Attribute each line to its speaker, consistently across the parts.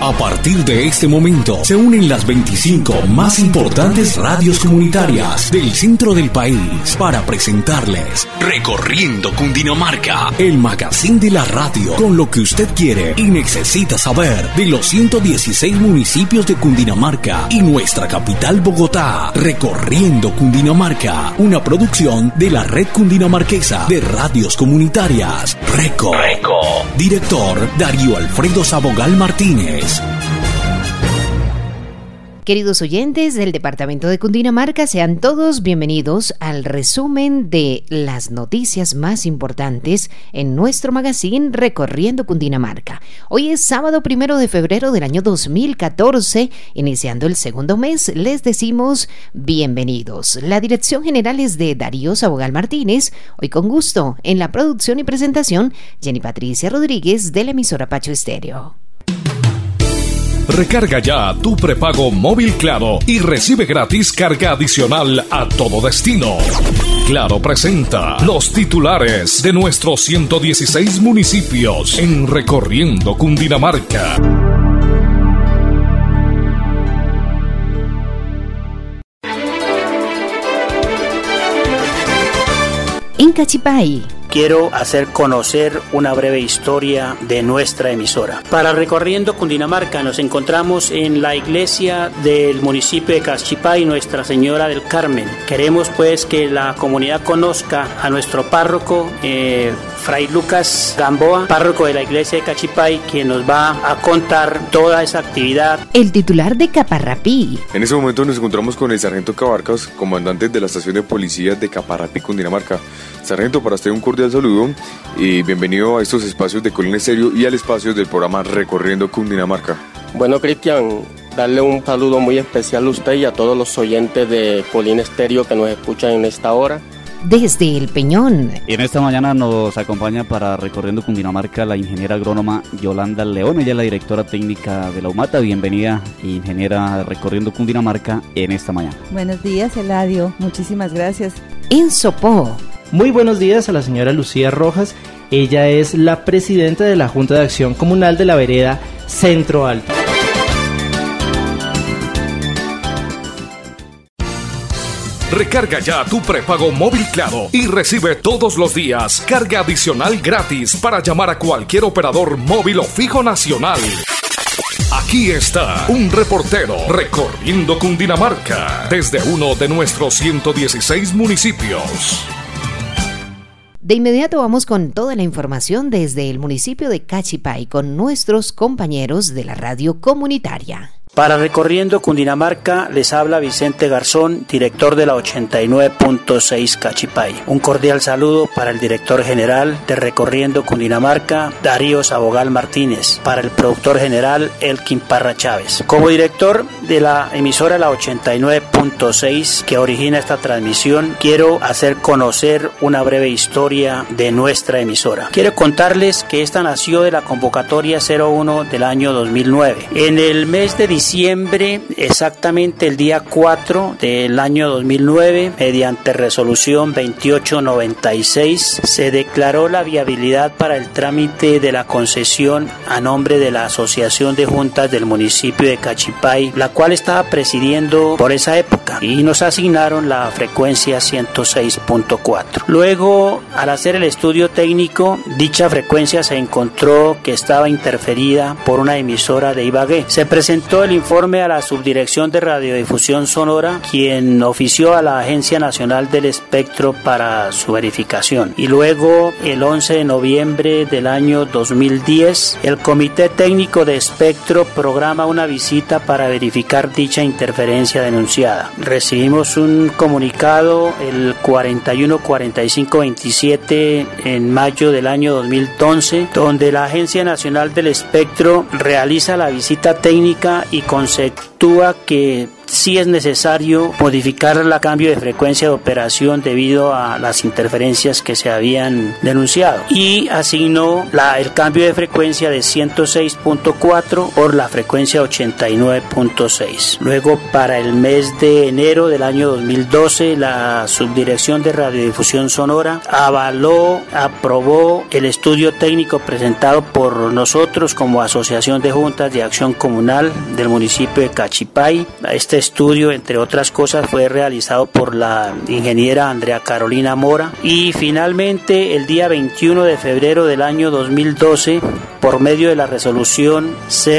Speaker 1: A partir de este momento se unen las 25 más importantes radios comunitarias del centro del país para presentarles Recorriendo Cundinamarca, el magazine de la radio con lo que usted quiere y necesita saber de los 116 municipios de Cundinamarca y nuestra capital Bogotá. Recorriendo Cundinamarca, una producción de la Red Cundinamarquesa de Radios Comunitarias. Reco. Director Darío Alfredo Sabogal Martínez.
Speaker 2: Queridos oyentes del departamento de Cundinamarca, sean todos bienvenidos al resumen de las noticias más importantes en nuestro magazine Recorriendo Cundinamarca. Hoy es sábado 1 de febrero del año 2014, iniciando el segundo mes, les decimos bienvenidos. La dirección general es de Darío Sabogal Martínez, hoy con gusto en la producción y presentación, Jenny Patricia Rodríguez de la emisora Pacho Estéreo.
Speaker 1: Recarga ya tu prepago móvil Claro y recibe gratis carga adicional a todo destino. Claro presenta los titulares de nuestros 116 municipios en Recorriendo Cundinamarca.
Speaker 2: En Cachipay,
Speaker 3: quiero hacer conocer una breve historia de nuestra emisora. Para Recorriendo Cundinamarca nos encontramos en la iglesia del municipio de Cachipay, Nuestra Señora del Carmen. Queremos pues que la comunidad conozca a nuestro párroco, Fray Lucas Gamboa, párroco de la iglesia de Cachipay, quien nos va a contar toda esa actividad.
Speaker 2: El titular de Caparrapí.
Speaker 4: En este momento nos encontramos con el sargento Cabarcas, comandante de la estación de policía de Caparrapí, Cundinamarca. Sargento, para usted un cordial saludo y bienvenido a estos espacios de Colina Estéreo y al espacio del programa Recorriendo Cundinamarca.
Speaker 5: Bueno, Cristian, darle un saludo muy especial a usted y a todos los oyentes de Colina Estéreo que nos escuchan en esta hora.
Speaker 2: Desde El Peñón.
Speaker 6: Y en esta mañana nos acompaña para Recorriendo Cundinamarca la ingeniera agrónoma Yolanda León. Ella es la directora técnica de la UMATA. Bienvenida, ingeniera Recorriendo Cundinamarca, en esta mañana.
Speaker 7: Buenos días, Eladio. Muchísimas gracias.
Speaker 2: En Sopó.
Speaker 8: Muy buenos días a la señora Lucía Rojas. Ella es la presidenta de la Junta de Acción Comunal de la Vereda Centro Alto.
Speaker 1: Recarga ya tu prepago móvil Claro y recibe todos los días carga adicional gratis para llamar a cualquier operador móvil o fijo nacional. Aquí está un reportero recorriendo Cundinamarca desde uno de nuestros 116 municipios.
Speaker 2: De inmediato vamos con toda la información desde el municipio de Cachipay con nuestros compañeros de la radio comunitaria.
Speaker 3: Para Recorriendo Cundinamarca les habla Vicente Garzón, director de la 89.6 Cachipay. Un cordial saludo para el director general de Recorriendo Cundinamarca, Darío Sabogal Martínez, para el productor general, Elkin Parra Chávez. Como director de la emisora La 89.6 que origina esta transmisión, quiero hacer conocer una breve historia de nuestra emisora. Quiero contarles que esta nació de la convocatoria 01 del año 2009. En el mes de diciembre, exactamente el día 4 del año 2009, mediante resolución 2896, se declaró la viabilidad para el trámite de la concesión a nombre de la Asociación de Juntas del municipio de Cachipay, la cual estaba presidiendo por esa época, y nos asignaron la frecuencia 106.4. Luego, al hacer el estudio técnico, dicha frecuencia se encontró que estaba interferida por una emisora de Ibagué. Se presentó el informe a la Subdirección de Radiodifusión Sonora, quien ofició a la Agencia Nacional del Espectro para su verificación. Y luego, el 11 de noviembre del año 2010, el Comité Técnico de Espectro programa una visita para verificar dicha interferencia denunciada. Recibimos un comunicado el 414527 en mayo del año 2011, donde la Agencia Nacional del Espectro realiza la visita técnica y conceptúa que sí es necesario modificar el cambio de frecuencia de operación debido a las interferencias que se habían denunciado, y asignó el cambio de frecuencia de 106.4 por la frecuencia 89.6. Luego, para el mes de enero del año 2012, la Subdirección de Radiodifusión Sonora aprobó el estudio técnico presentado por nosotros como Asociación de Juntas de Acción Comunal del municipio de Cachipay. Este estudio, entre otras cosas, fue realizado por la ingeniera Andrea Carolina Mora, y finalmente el día 21 de febrero del año 2012, por medio de la resolución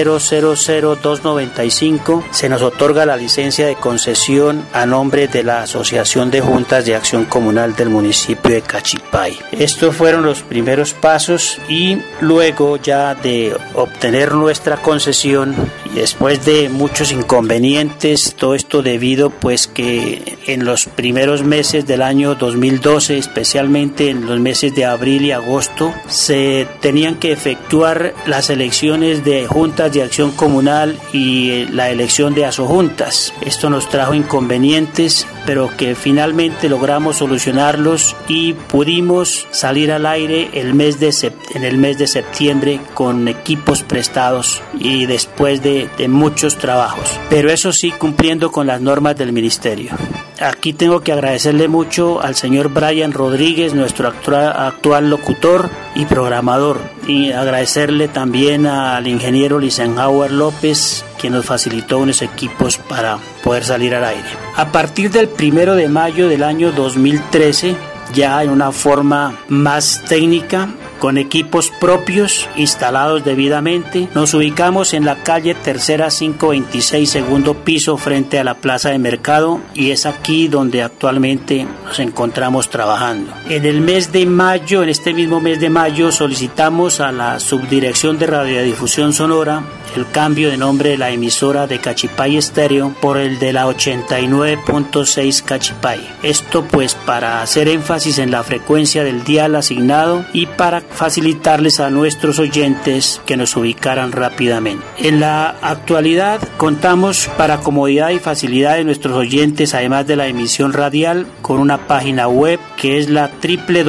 Speaker 3: 000295, se nos otorga la licencia de concesión a nombre de la Asociación de Juntas de Acción Comunal del municipio de Cachipay. Estos fueron los primeros pasos, y luego ya de obtener nuestra concesión, y después de muchos inconvenientes, todo esto debido pues que en los primeros meses del año 2012, especialmente en los meses de abril y agosto, se tenían que efectuar las elecciones de juntas de acción comunal y la elección de asojuntas. Esto nos trajo inconvenientes, pero que finalmente logramos solucionarlos y pudimos salir al aire en el mes de septiembre con equipos prestados y después de muchos trabajos, pero eso sí, cumpliendo con las normas del ministerio. Aquí tengo que agradecerle mucho al señor Brian Rodríguez, nuestro actual locutor y programador, y agradecerle también al ingeniero Lisenhauer López, que nos facilitó unos equipos para poder salir al aire. A partir del 1 de mayo del año 2013, ya en una forma más técnica, con equipos propios instalados debidamente, nos ubicamos en la calle Tercera 526, segundo piso, frente a la Plaza de Mercado, y es aquí donde actualmente nos encontramos trabajando. En el mes de mayo, en este mismo mes de mayo, solicitamos a la Subdirección de Radiodifusión Sonora el cambio de nombre de la emisora de Cachipay Estéreo por el de la 89.6 Cachipay. Esto pues para hacer énfasis en la frecuencia del dial asignado y para facilitarles a nuestros oyentes que nos ubicaran rápidamente. En la actualidad contamos, para comodidad y facilidad de nuestros oyentes, además de la emisión radial, con una página web que es la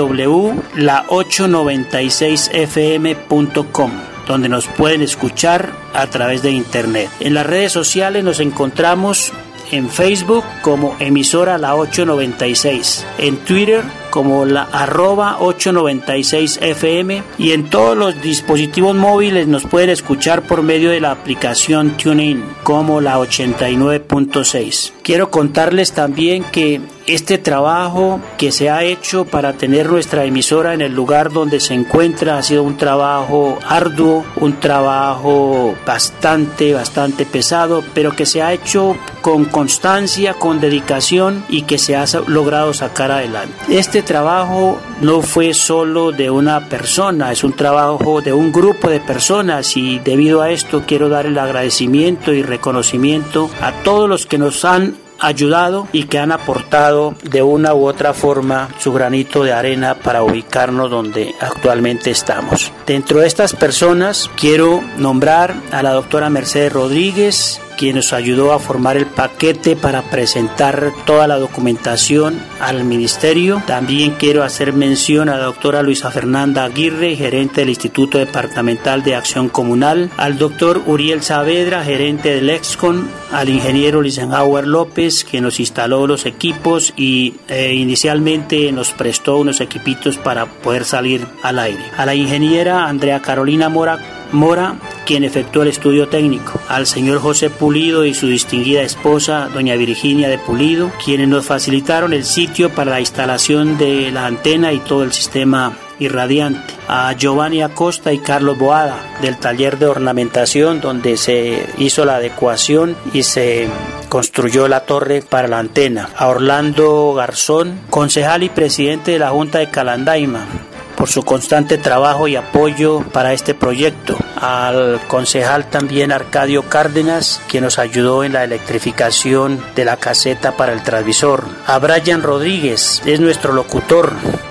Speaker 3: www.la896fm.com, donde nos pueden escuchar a través de internet. En las redes sociales nos encontramos en Facebook como emisora La 896, en Twitter como la @896fm, y en todos los dispositivos móviles nos pueden escuchar por medio de la aplicación TuneIn como la 89.6. Quiero contarles también que este trabajo que se ha hecho para tener nuestra emisora en el lugar donde se encuentra ha sido un trabajo arduo, un trabajo bastante pesado, pero que se ha hecho con constancia, con dedicación, y que se ha logrado sacar adelante. Este trabajo no fue solo de una persona, es un trabajo de un grupo de personas, y debido a esto quiero dar el agradecimiento y reconocimiento a todos los que nos han ayudado y que han aportado de una u otra forma su granito de arena para ubicarnos donde actualmente estamos. Dentro de estas personas quiero nombrar a la doctora Mercedes Rodríguez, quien nos ayudó a formar el paquete para presentar toda la documentación al ministerio. También quiero hacer mención a la doctora Luisa Fernanda Aguirre, gerente del Instituto Departamental de Acción Comunal, al doctor Uriel Saavedra, gerente del EXCON, al ingeniero Lisenhauer López, que nos instaló los equipos y inicialmente nos prestó unos equipitos para poder salir al aire, a la ingeniera Andrea Carolina Mora, quien efectuó el estudio técnico, al señor José Pulido y su distinguida esposa, doña Virginia de Pulido, quienes nos facilitaron el sitio para la instalación de la antena y todo el sistema irradiante, a Giovanni Acosta y Carlos Boada del taller de ornamentación, donde se hizo la adecuación y se construyó la torre para la antena, a Orlando Garzón, concejal y presidente de la Junta de Calandaima, por su constante trabajo y apoyo para este proyecto, al concejal también Arcadio Cárdenas, quien nos ayudó en la electrificación de la caseta para el transmisor, a Brian Rodríguez, es nuestro locutor,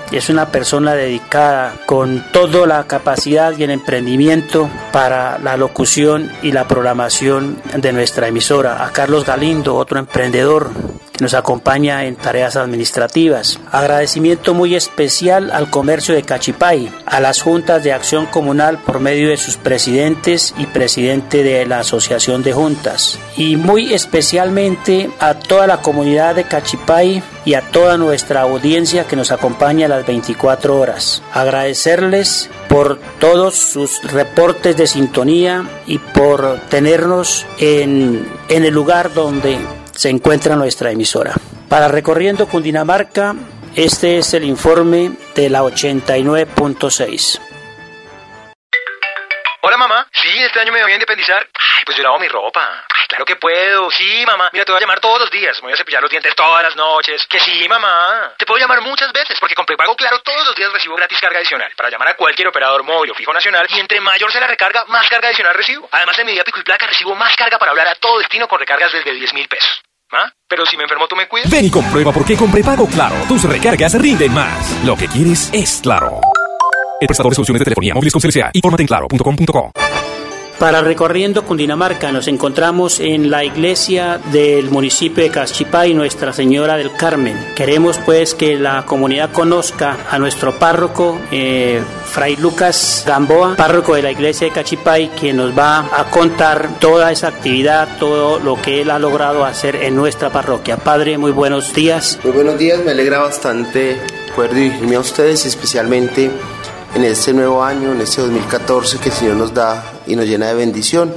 Speaker 3: es una persona dedicada con toda la capacidad y el emprendimiento para la locución y la programación de nuestra emisora. A Carlos Galindo, otro emprendedor que nos acompaña en tareas administrativas. Agradecimiento muy especial al comercio de Cachipay, a las juntas de acción comunal por medio de sus presidentes y presidente de la asociación de juntas, y muy especialmente a toda la comunidad de Cachipay y a toda nuestra audiencia que nos acompaña a las 24 horas. Agradecerles por todos sus reportes de sintonía y por tenernos en el lugar donde se encuentra nuestra emisora. Para Recorriendo Cundinamarca, este es el informe de la 89.6.
Speaker 9: Hola mamá, sí, este año me voy a independizar. Ay, pues yo lavo mi ropa. Ay, claro que puedo, sí mamá. Mira, te voy a llamar todos los días, me voy a cepillar los dientes todas las noches. Que sí mamá, te puedo llamar muchas veces porque con prepago Claro todos los días recibo gratis carga adicional para llamar a cualquier operador móvil o fijo nacional, y entre mayor sea la recarga, más carga adicional recibo. Además en mi día pico y placa recibo más carga para hablar a todo destino con recargas desde 10.000 pesos. ¿Ah? Pero si me enfermo, ¿tú me cuidas?
Speaker 1: Ven y comprueba por qué con prepago Claro tus recargas rinden más. Lo que quieres es Claro. El prestador de soluciones de telefonía móviles con CLCA. Infórmate en claro.com.co.
Speaker 3: Para Recorriendo Cundinamarca nos encontramos en la iglesia del municipio de Cachipay, Nuestra Señora del Carmen. Queremos pues que la comunidad conozca a nuestro párroco, Fray Lucas Gamboa, párroco de la iglesia de Cachipay, quien nos va a contar toda esa actividad, todo lo que él ha logrado hacer en nuestra parroquia. Padre, muy buenos días.
Speaker 10: Muy buenos días, me alegra bastante poder dirigirme a ustedes, especialmente en este nuevo año, en este 2014 que el Señor nos da y nos llena de bendición.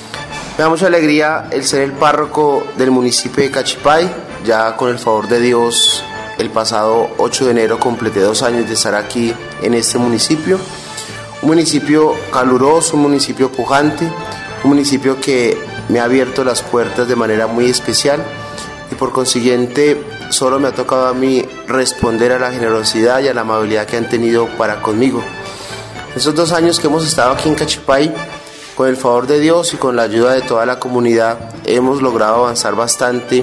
Speaker 10: Me da mucha alegría el ser el párroco del municipio de Cachipay. Ya con el favor de Dios, el pasado 8 de enero completé 2 años de estar aquí en este municipio. Un municipio caluroso, un municipio pujante, un municipio que me ha abierto las puertas de manera muy especial, y por consiguiente solo me ha tocado a mí responder a la generosidad y a la amabilidad que han tenido para conmigo. Estos 2 años que hemos estado aquí en Cachipay, con el favor de Dios y con la ayuda de toda la comunidad, hemos logrado avanzar bastante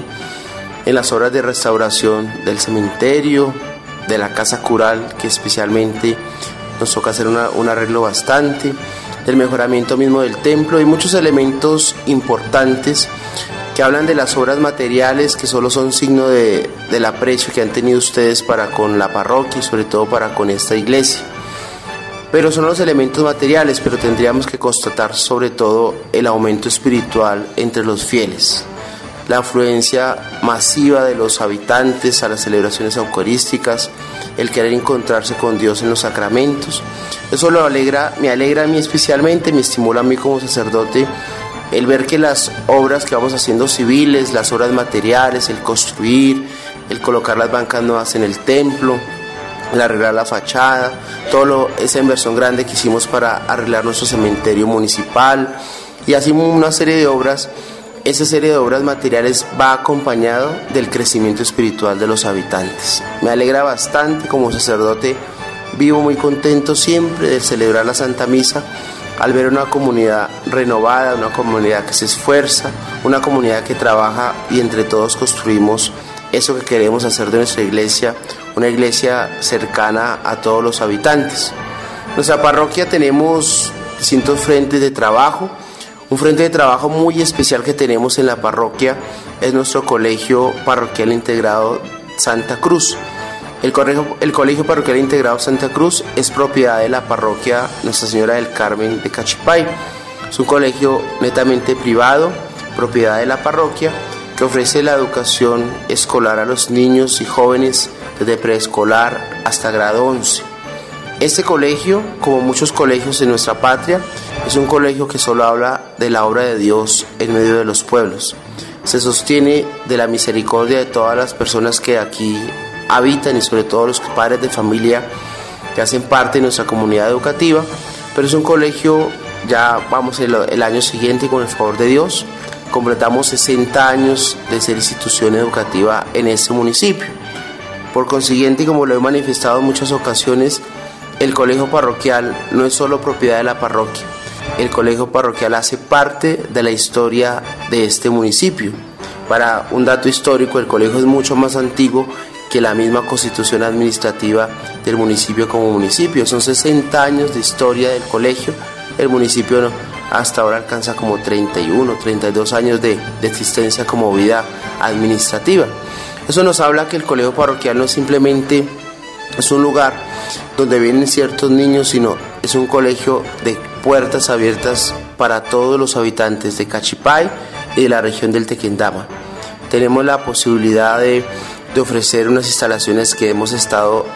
Speaker 10: en las obras de restauración del cementerio, de la casa cural, que especialmente nos toca hacer un arreglo bastante, del mejoramiento mismo del templo y muchos elementos importantes que hablan de las obras materiales, que solo son signo del aprecio que han tenido ustedes para con la parroquia y sobre todo para con esta iglesia. Pero son los elementos materiales, pero tendríamos que constatar sobre todo el aumento espiritual entre los fieles, la afluencia masiva de los habitantes a las celebraciones eucarísticas, el querer encontrarse con Dios en los sacramentos. Eso me alegra a mí especialmente, me estimula a mí como sacerdote, el ver que las obras que vamos haciendo civiles, las obras materiales, el construir, el colocar las bancas nuevas en el templo, el arreglar la fachada, esa inversión grande que hicimos para arreglar nuestro cementerio municipal, y así una serie de obras. Esa serie de obras materiales va acompañado del crecimiento espiritual de los habitantes. Me alegra bastante como sacerdote, vivo muy contento siempre de celebrar la Santa Misa, al ver una comunidad renovada, una comunidad que se esfuerza, una comunidad que trabaja y entre todos construimos eso que queremos hacer de nuestra iglesia, una iglesia cercana a todos los habitantes. En nuestra parroquia tenemos distintos frentes de trabajo. Un frente de trabajo muy especial que tenemos en la parroquia es nuestro Colegio Parroquial Integrado Santa Cruz. El Colegio Parroquial Integrado Santa Cruz es propiedad de la parroquia Nuestra Señora del Carmen de Cachipay. Es un colegio netamente privado, propiedad de la parroquia, que ofrece la educación escolar a los niños y jóvenes desde preescolar hasta grado 11. Este colegio, como muchos colegios en nuestra patria, es un colegio que solo habla de la obra de Dios en medio de los pueblos. Se sostiene de la misericordia de todas las personas que aquí habitan y sobre todo los padres de familia que hacen parte de nuestra comunidad educativa, pero es un colegio, ya vamos el año siguiente con el favor de Dios, completamos 60 años de ser institución educativa en este municipio. Por consiguiente, como lo he manifestado en muchas ocasiones, el colegio parroquial no es solo propiedad de la parroquia, el colegio parroquial hace parte de la historia de este municipio. Para un dato histórico, el colegio es mucho más antiguo que la misma constitución administrativa del municipio como municipio. Son 60 años de historia del colegio. El municipio hasta ahora alcanza como 31, 32 años de existencia como vida administrativa. Eso nos habla que el colegio parroquial no es simplemente un lugar donde vienen ciertos niños, sino es un colegio de puertas abiertas para todos los habitantes de Cachipay y de la región del Tequendama. Tenemos la posibilidad de ofrecer unas instalaciones que hemos estado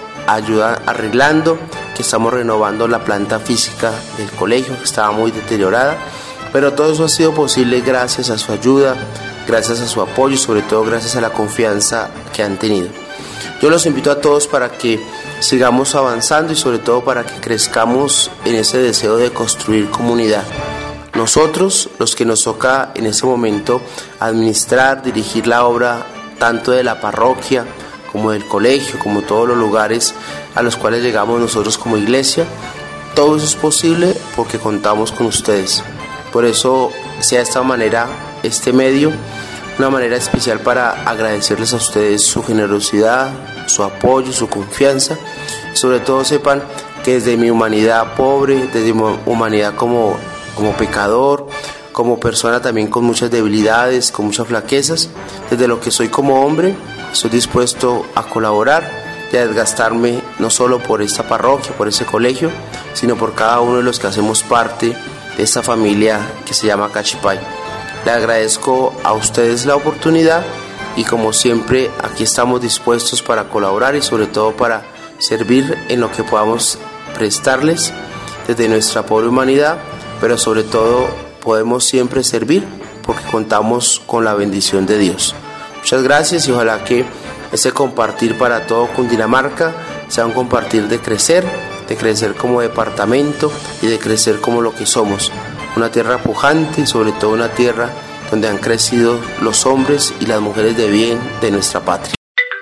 Speaker 10: arreglando, que estamos renovando la planta física del colegio, que estaba muy deteriorada, pero todo eso ha sido posible gracias a su ayuda, gracias a su apoyo y sobre todo gracias a la confianza que han tenido. Yo los invito a todos para que sigamos avanzando y sobre todo para que crezcamos en ese deseo de construir comunidad. Nosotros, los que nos toca en ese momento administrar, dirigir la obra tanto de la parroquia como del colegio, como todos los lugares a los cuales llegamos nosotros como iglesia, todo eso es posible porque contamos con ustedes. Por eso sea de esta manera, este medio, una manera especial para agradecerles a ustedes su generosidad, su apoyo, su confianza. Sobre todo sepan que desde mi humanidad pobre, desde mi humanidad como pecador, como persona también con muchas debilidades, con muchas flaquezas, desde lo que soy como hombre, estoy dispuesto a colaborar y a desgastarme no solo por esta parroquia, por ese colegio, sino por cada uno de los que hacemos parte de esta familia que se llama Cachipay. Le agradezco a ustedes la oportunidad y como siempre aquí estamos dispuestos para colaborar y sobre todo para servir en lo que podamos prestarles desde nuestra pobre humanidad, pero sobre todo podemos siempre servir porque contamos con la bendición de Dios. Muchas gracias y ojalá que ese compartir para todo Cundinamarca sea un compartir de crecer como departamento y de crecer como lo que somos. Una tierra pujante y sobre todo una tierra donde han crecido los hombres y las mujeres de bien de nuestra patria.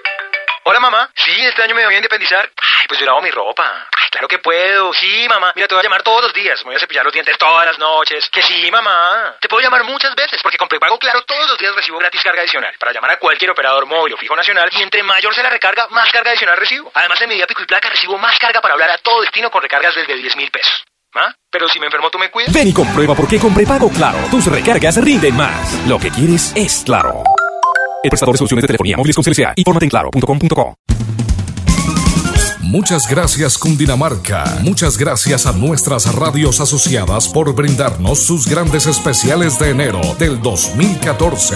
Speaker 9: Hola mamá, sí, este año me voy a independizar. Ay, pues yo lavo mi ropa. Ay, claro que puedo. Sí, mamá, mira, te voy a llamar todos los días. Me voy a cepillar los dientes todas las noches. Que sí, mamá. Te puedo llamar muchas veces porque con prepago Claro todos los días recibo gratis carga adicional para llamar a cualquier operador móvil o fijo nacional y entre mayor sea la recarga, más carga adicional recibo. Además, en mi día pico y placa recibo más carga para hablar a todo destino con recargas desde 10.000 pesos. ¿Ah? Pero si me enfermo, ¿tú me cuidas?
Speaker 1: Ven y comprueba por qué con prepago Claro tus recargas rinden más. Lo que quieres es Claro. El prestador de soluciones de telefonía móviles con CLCA. Infórmate en claro.com.co.
Speaker 11: Muchas gracias Cundinamarca, muchas gracias a nuestras radios asociadas por brindarnos sus grandes especiales de enero del 2014.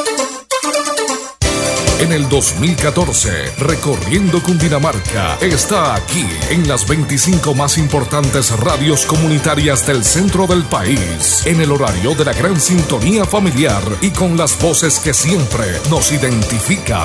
Speaker 11: En el 2014, Recorriendo Cundinamarca está aquí en las 25 más importantes radios comunitarias del centro del país, en el horario de la gran sintonía familiar y con las voces que siempre nos identifican.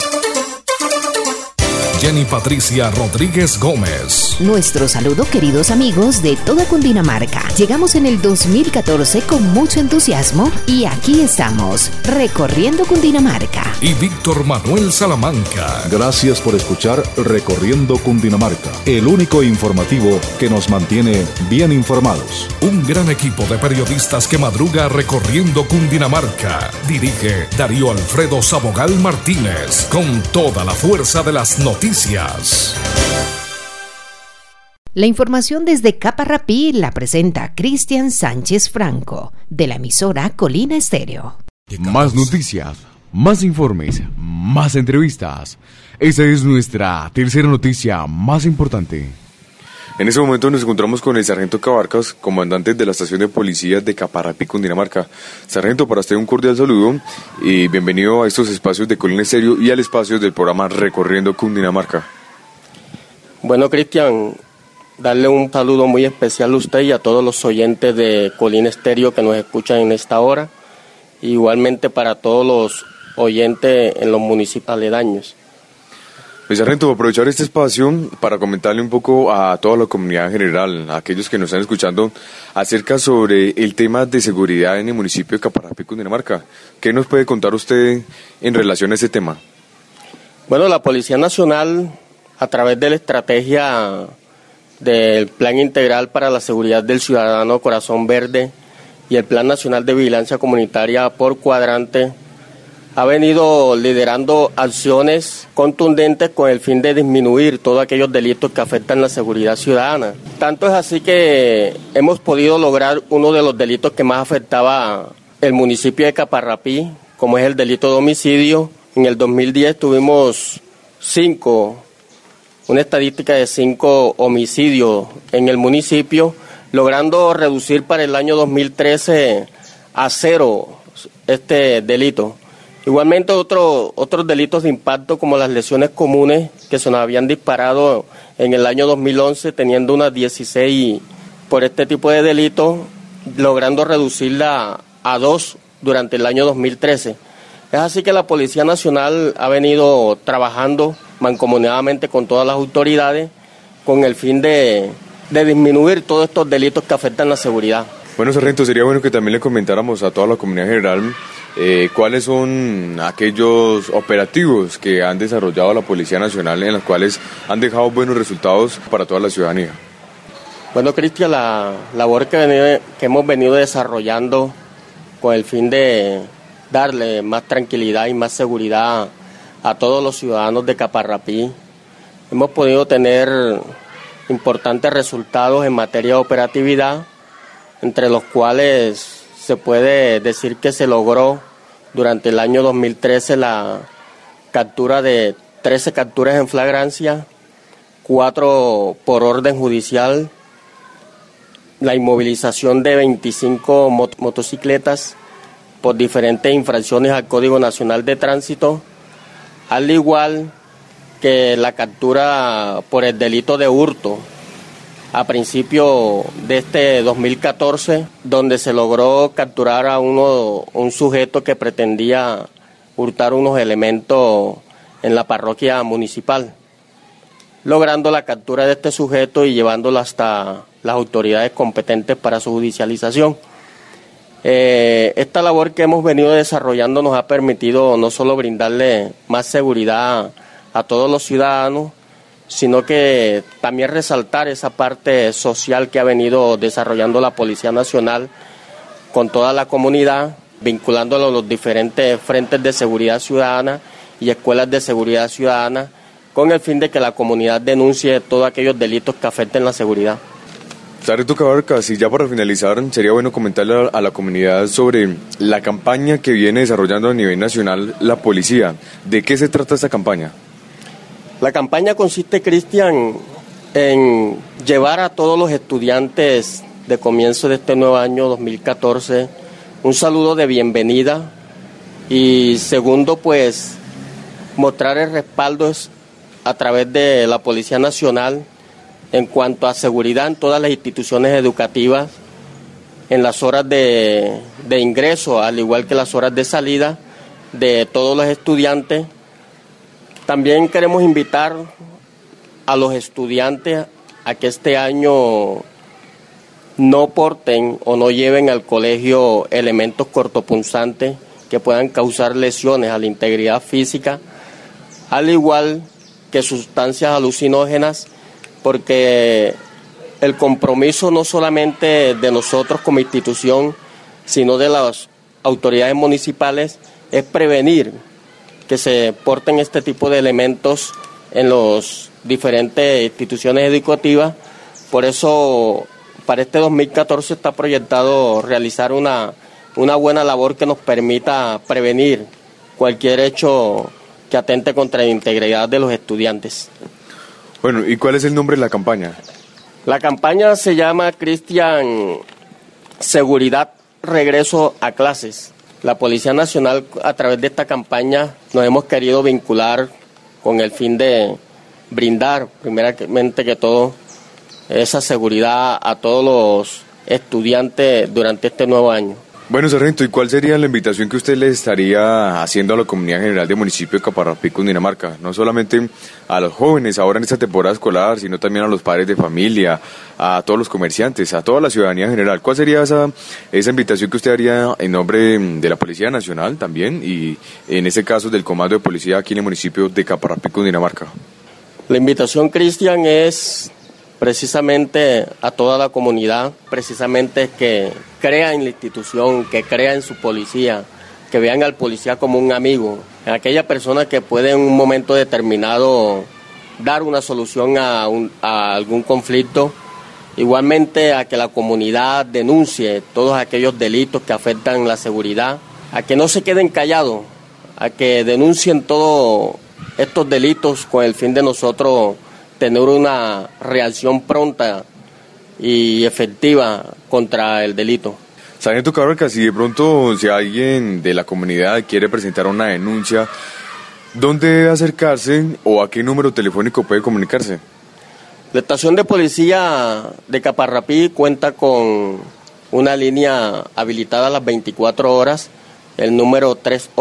Speaker 11: Jenny Patricia Rodríguez Gómez.
Speaker 2: Nuestro saludo, queridos amigos de toda Cundinamarca. Llegamos en el 2014 con mucho entusiasmo y aquí estamos, recorriendo Cundinamarca.
Speaker 11: Y Víctor Manuel Salamanca.
Speaker 12: Gracias por escuchar Recorriendo Cundinamarca, el único informativo que nos mantiene bien informados.
Speaker 11: Un gran equipo de periodistas que madruga recorriendo Cundinamarca. Dirige Darío Alfredo Sabogal Martínez, con toda la fuerza de las noticias.
Speaker 2: La información desde Caparrapí la presenta Cristian Sánchez Franco, de la emisora Colina Estéreo.
Speaker 13: Más noticias, más informes, más entrevistas. Esa es nuestra tercera noticia más importante.
Speaker 4: En ese momento nos encontramos con el sargento Cabarcas, comandante de la estación de policía de Caparrapí, Cundinamarca. Sargento, para usted un cordial saludo y bienvenido a estos espacios de Colina Estéreo y al espacio del programa Recorriendo Cundinamarca.
Speaker 5: Bueno, Cristian, darle un saludo muy especial a usted y a todos los oyentes de Colina Estéreo que nos escuchan en esta hora. Igualmente para todos los oyentes en los municipios aledaños.
Speaker 4: Pues, sargento, aprovechar este espacio para comentarle un poco a toda la comunidad en general, a aquellos que nos están escuchando, acerca sobre el tema de seguridad en el municipio de Caparrapí, Cundinamarca. ¿Qué nos puede contar usted en relación a ese tema?
Speaker 5: Bueno, la Policía Nacional, a través de la estrategia del Plan Integral para la Seguridad del Ciudadano Corazón Verde y el Plan Nacional de Vigilancia Comunitaria por cuadrante, ha venido liderando acciones contundentes con el fin de disminuir todos aquellos delitos que afectan la seguridad ciudadana. Tanto es así que hemos podido lograr uno de los delitos que más afectaba el municipio de Caparrapí, como es el delito de homicidio. En el 2010 tuvimos una estadística de 5 homicidios en el municipio, logrando reducir para el año 2013 a 0 este delito. Igualmente otros delitos de impacto como las lesiones comunes que se nos habían disparado en el año 2011, teniendo unas 16 por este tipo de delitos, logrando reducirla a 2 durante el año 2013. Es así que la Policía Nacional ha venido trabajando mancomunadamente con todas las autoridades con el fin de disminuir todos estos delitos que afectan la seguridad.
Speaker 4: Bueno, sargento, sería bueno que también le comentáramos a toda la comunidad general cuáles son aquellos operativos que han desarrollado la Policía Nacional en los cuales han dejado buenos resultados para toda la ciudadanía.
Speaker 5: Bueno, Cristian, la labor que hemos venido desarrollando con el fin de darle más tranquilidad y más seguridad a todos los ciudadanos de Caparrapí, hemos podido tener importantes resultados en materia de operatividad, entre los cuales se puede decir que se logró durante el año 2013 la captura de 13 capturas en flagrancia, 4 por orden judicial, la inmovilización de 25 motocicletas por diferentes infracciones al Código Nacional de Tránsito, al igual que la captura por el delito de hurto a principio de este 2014, donde se logró capturar a un sujeto que pretendía hurtar unos elementos en la parroquia municipal, logrando la captura de este sujeto y llevándolo hasta las autoridades competentes para su judicialización. Esta labor que hemos venido desarrollando nos ha permitido no solo brindarle más seguridad a todos los ciudadanos, sino que también resaltar esa parte social que ha venido desarrollando la Policía Nacional con toda la comunidad, vinculándolo a los diferentes frentes de seguridad ciudadana y escuelas de seguridad ciudadana, con el fin de que la comunidad denuncie todos aquellos delitos que afecten la seguridad.
Speaker 4: Sargento Cabarcas, y ya para finalizar, sería bueno comentarle a la comunidad sobre la campaña que viene desarrollando a nivel nacional la policía. ¿De qué se trata esta campaña?
Speaker 5: La campaña consiste, Cristian, en llevar a todos los estudiantes de comienzo de este nuevo año 2014 un saludo de bienvenida y segundo, pues, mostrar el respaldo a través de la Policía Nacional en cuanto a seguridad en todas las instituciones educativas, en las horas de ingreso, al igual que las horas de salida de todos los estudiantes. También queremos invitar a los estudiantes a que este año no porten o no lleven al colegio elementos cortopunzantes que puedan causar lesiones a la integridad física, al igual que sustancias alucinógenas, porque el compromiso no solamente de nosotros como institución, sino de las autoridades municipales, es prevenir que se porten este tipo de elementos en las diferentes instituciones educativas. Por eso, para este 2014 está proyectado realizar una buena labor que nos permita prevenir cualquier hecho que atente contra la integridad de los estudiantes.
Speaker 4: Bueno, ¿y cuál es el nombre de la campaña?
Speaker 5: La campaña se llama, Cristian, Seguridad, Regreso a Clases. La Policía Nacional, a través de esta campaña, nos hemos querido vincular con el fin de brindar, primeramente que todo, esa seguridad a todos los estudiantes durante este nuevo año.
Speaker 4: Bueno, sargento, ¿y cuál sería la invitación que usted le estaría haciendo a la comunidad general del municipio de Caparrapí, Cundinamarca? No solamente a los jóvenes ahora en esta temporada escolar, sino también a los padres de familia, a todos los comerciantes, a toda la ciudadanía en general. ¿Cuál sería esa invitación que usted haría en nombre de la Policía Nacional también y en este caso del Comando de Policía aquí en el municipio de Caparrapí, Cundinamarca?
Speaker 5: La invitación, Cristian, es precisamente a toda la comunidad, precisamente que crea en la institución, que crea en su policía, que vean al policía como un amigo, aquella persona que puede en un momento determinado dar una solución a algún conflicto. Igualmente a que la comunidad denuncie todos aquellos delitos que afectan la seguridad, a que no se queden callados, a que denuncien todos estos delitos con el fin de nosotros tener una reacción pronta y efectiva contra el delito.
Speaker 4: Sargento Cabarcas, si de pronto si alguien de la comunidad quiere presentar una denuncia, ¿dónde debe acercarse o a qué número telefónico puede comunicarse?
Speaker 5: La estación de policía de Caparrapí cuenta con una línea habilitada a las 24 horas, el número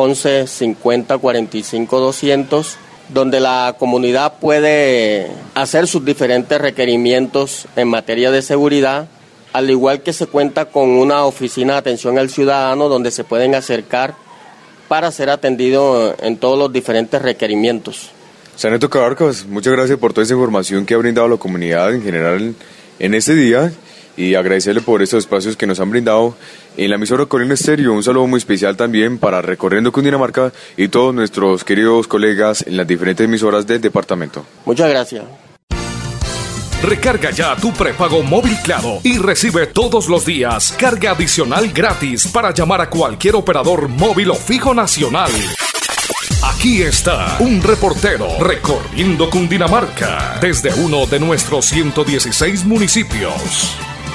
Speaker 5: 311-5045-200, donde la comunidad puede hacer sus diferentes requerimientos en materia de seguridad, al igual que se cuenta con una oficina de atención al ciudadano donde se pueden acercar para ser atendido en todos los diferentes requerimientos.
Speaker 4: Sargento Cabarcas, muchas gracias por toda esa información que ha brindado a la comunidad en general en este día y agradecerle por estos espacios que nos han brindado en la emisora Colina Estéreo. Un saludo muy especial también para Recorriendo Cundinamarca y todos nuestros queridos colegas en las diferentes emisoras del departamento.
Speaker 5: Muchas gracias.
Speaker 11: Recarga ya tu prepago móvil Claro y recibe todos los días carga adicional gratis para llamar a cualquier operador móvil o fijo nacional. Aquí está un reportero recorriendo Cundinamarca desde uno de nuestros 116 municipios.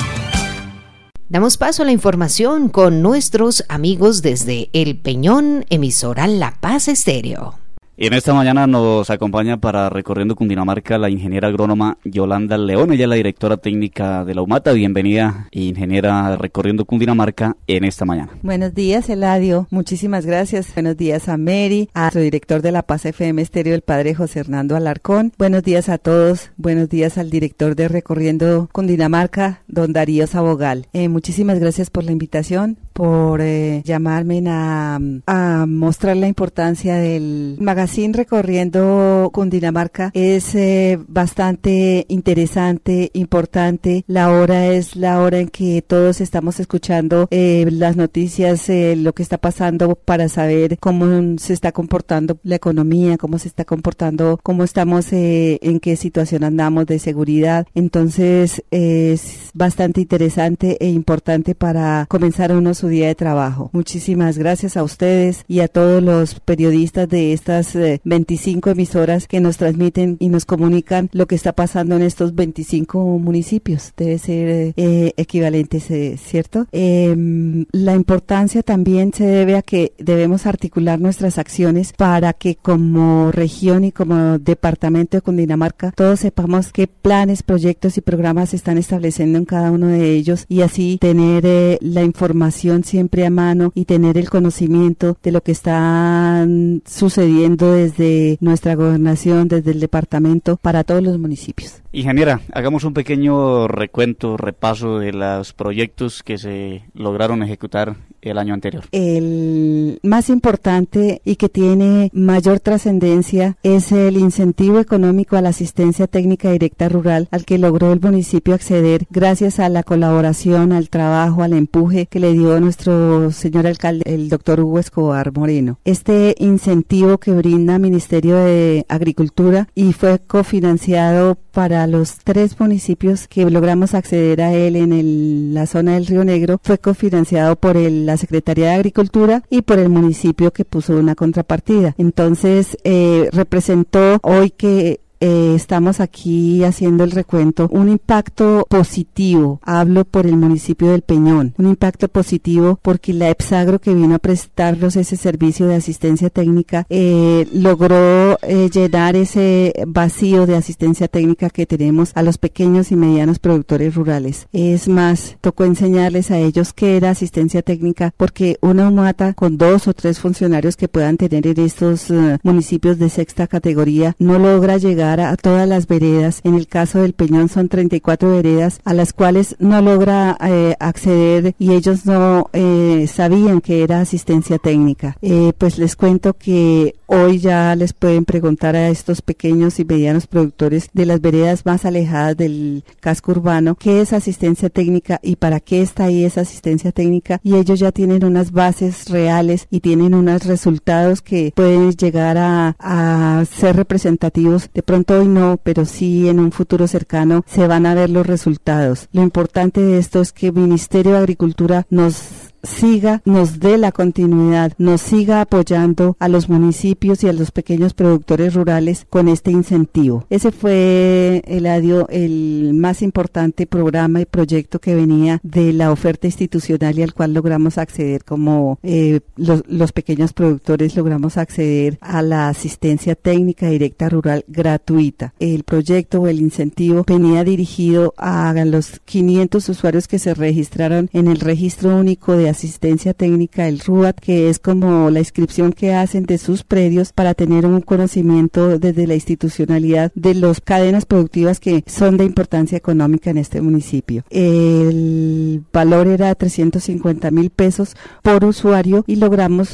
Speaker 2: Damos paso a la información con nuestros amigos desde El Peñón, emisora La Paz Estéreo.
Speaker 6: Y en esta mañana nos acompaña para Recorriendo Cundinamarca la ingeniera agrónoma Yolanda León. Ella es la directora técnica de la UMATA. Bienvenida, ingeniera Recorriendo Cundinamarca, en esta mañana.
Speaker 7: Buenos días, Eladio. Muchísimas gracias. Buenos días a Mary, a nuestro director de La Paz FM Estéreo, el padre José Hernando Alarcón. Buenos días a todos. Buenos días al director de Recorriendo Cundinamarca, don Darío Sabogal. Muchísimas gracias por la invitación, por llamarme a mostrar la importancia del magazine Recorriendo Cundinamarca. Es bastante interesante, importante. La hora es la hora en que todos estamos escuchando las noticias, lo que está pasando, para saber cómo se está comportando la economía, cómo se está comportando, cómo estamos, en qué situación andamos de seguridad. Entonces es bastante interesante e importante para comenzar uno su día de trabajo. Muchísimas gracias a ustedes y a todos los periodistas de estas 25 emisoras que nos transmiten y nos comunican lo que está pasando en estos 25 municipios. Debe ser equivalente, ¿cierto? La importancia también se debe a que debemos articular nuestras acciones para que como región y como departamento de Cundinamarca todos sepamos qué planes, proyectos y programas se están estableciendo en cada uno de ellos, y así tener la información siempre a mano y tener el conocimiento de lo que está sucediendo desde nuestra gobernación, desde el departamento, para todos los municipios.
Speaker 6: Ingeniera, hagamos un pequeño repaso de los proyectos que se lograron ejecutar el año anterior.
Speaker 7: El más importante y que tiene mayor trascendencia es el incentivo económico a la asistencia técnica directa rural, al que logró el municipio acceder gracias a la colaboración, al trabajo, al empuje que le dio nuestro señor alcalde, el doctor Hugo Escobar Moreno. Este incentivo que brinda Ministerio de Agricultura y fue cofinanciado para los 3 municipios que logramos acceder a él en la zona del Río Negro, fue cofinanciado por la Secretaría de Agricultura y por el municipio, que puso una contrapartida. Entonces representó, hoy que estamos aquí haciendo el recuento, un impacto positivo. Hablo por el municipio del Peñón, un impacto positivo porque la EPSAGRO, que vino a prestarnos ese servicio de asistencia técnica, logró llenar ese vacío de asistencia técnica que tenemos a los pequeños y medianos productores rurales. Es más, tocó enseñarles a ellos qué era asistencia técnica, porque una UMATA con 2 o 3 funcionarios que puedan tener en estos municipios de 6ª categoría no logra llegar llegar a todas las veredas. En el caso del Peñón son 34 veredas a las cuales no logra acceder y ellos no sabían que era asistencia técnica. Pues les cuento que hoy ya les pueden preguntar a estos pequeños y medianos productores de las veredas más alejadas del casco urbano qué es asistencia técnica y para qué está ahí esa asistencia técnica, y ellos ya tienen unas bases reales y tienen unos resultados que pueden llegar a ser representativos. De pronto hoy no, pero sí en un futuro cercano se van a ver los resultados. Lo importante de esto es que el Ministerio de Agricultura nos dé la continuidad, nos siga apoyando a los municipios y a los pequeños productores rurales con este incentivo. Ese fue, Eladio, el más importante programa y proyecto que venía de la oferta institucional y al cual logramos acceder como los pequeños productores logramos acceder a la asistencia técnica directa rural gratuita. El proyecto o el incentivo venía dirigido a los 500 usuarios que se registraron en el registro único de asistencia técnica, el RUAT, que es como la inscripción que hacen de sus predios para tener un conocimiento desde la institucionalidad de las cadenas productivas que son de importancia económica en este municipio. El valor era 350,000 pesos por usuario y logramos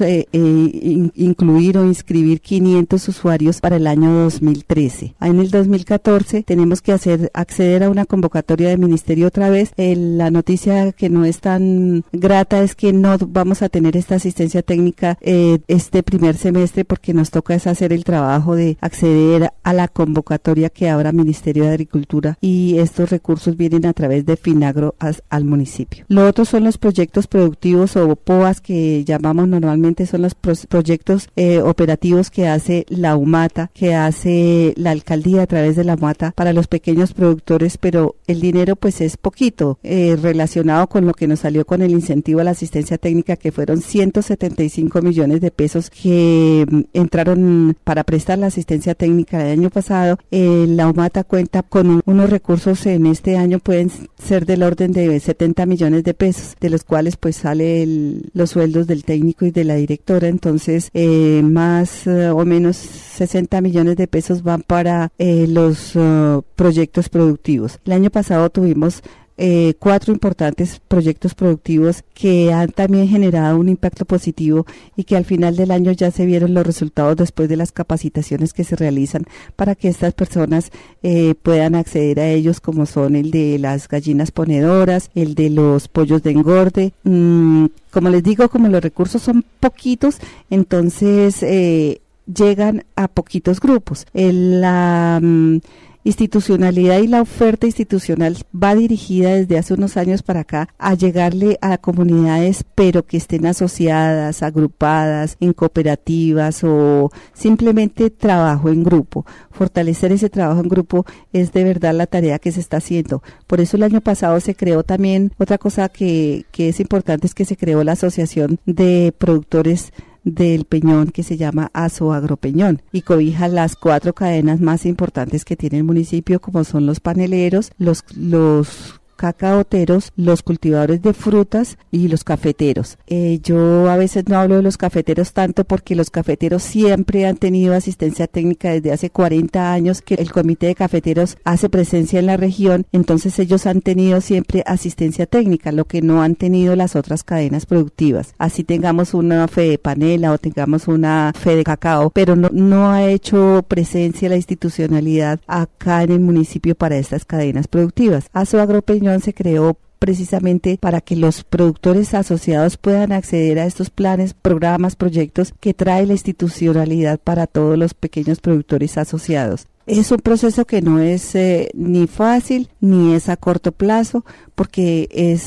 Speaker 7: incluir o inscribir 500 usuarios para el año 2013. En el 2014 tenemos que acceder a una convocatoria del ministerio otra vez. La noticia que no es tan grata es que no vamos a tener esta asistencia técnica este primer semestre porque nos toca es hacer el trabajo de acceder a la convocatoria que abra Ministerio de Agricultura y estos recursos vienen a través de Finagro al municipio. Lo otro son los proyectos productivos o POAs que llamamos normalmente, son los proyectos operativos que hace la UMATA, que hace la alcaldía a través de la UMATA para los pequeños productores, pero el dinero pues es poquito relacionado con lo que nos salió con el incentivo a la asistencia técnica, que fueron 175 millones de pesos que entraron para prestar la asistencia técnica el año pasado. La UMATA cuenta con unos recursos en este año, pueden ser del orden de 70 millones de pesos, de los cuales pues sale los sueldos del técnico y de la directora, entonces más o menos 60 millones de pesos van para los proyectos productivos. El año pasado tuvimos 4 importantes proyectos productivos que han también generado un impacto positivo y que al final del año ya se vieron los resultados después de las capacitaciones que se realizan para que estas personas puedan acceder a ellos, como son el de las gallinas ponedoras, el de los pollos de engorde. Como les digo, como los recursos son poquitos, entonces llegan a poquitos grupos. La institucionalidad y la oferta institucional va dirigida desde hace unos años para acá a llegarle a comunidades, pero que estén asociadas, agrupadas en cooperativas o simplemente trabajo en grupo. Fortalecer ese trabajo en grupo es de verdad la tarea que se está haciendo. Por eso el año pasado se creó también otra cosa que es importante, es que se creó la Asociación de Productores del Peñón, que se llama Asoagropeñón y cobija las 4 cadenas más importantes que tiene el municipio, como son los paneleros, los cacaoteros, los cultivadores de frutas y los cafeteros. Yo a veces no hablo de los cafeteros tanto porque los cafeteros siempre han tenido asistencia técnica desde hace 40 años que el comité de cafeteros hace presencia en la región, entonces ellos han tenido siempre asistencia técnica, lo que no han tenido las otras cadenas productivas. Así tengamos una fe de panela o tengamos una fe de cacao, pero no ha hecho presencia la institucionalidad acá en el municipio para estas cadenas productivas. Asoagropeñón se creó precisamente para que los productores asociados puedan acceder a estos planes, programas, proyectos que trae la institucionalidad para todos los pequeños productores asociados. Es un proceso que no es ni fácil ni es a corto plazo, porque es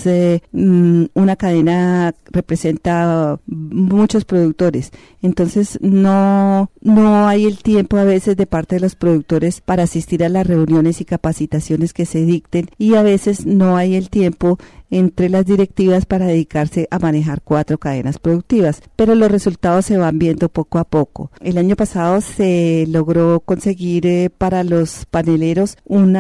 Speaker 7: una cadena, representa muchos productores, entonces no hay el tiempo a veces de parte de los productores para asistir a las reuniones y capacitaciones que se dicten, y a veces no hay el tiempo entre las directivas para dedicarse a manejar 4 cadenas productivas, pero los resultados se van viendo poco a poco. El año pasado se logró conseguir para los paneleros un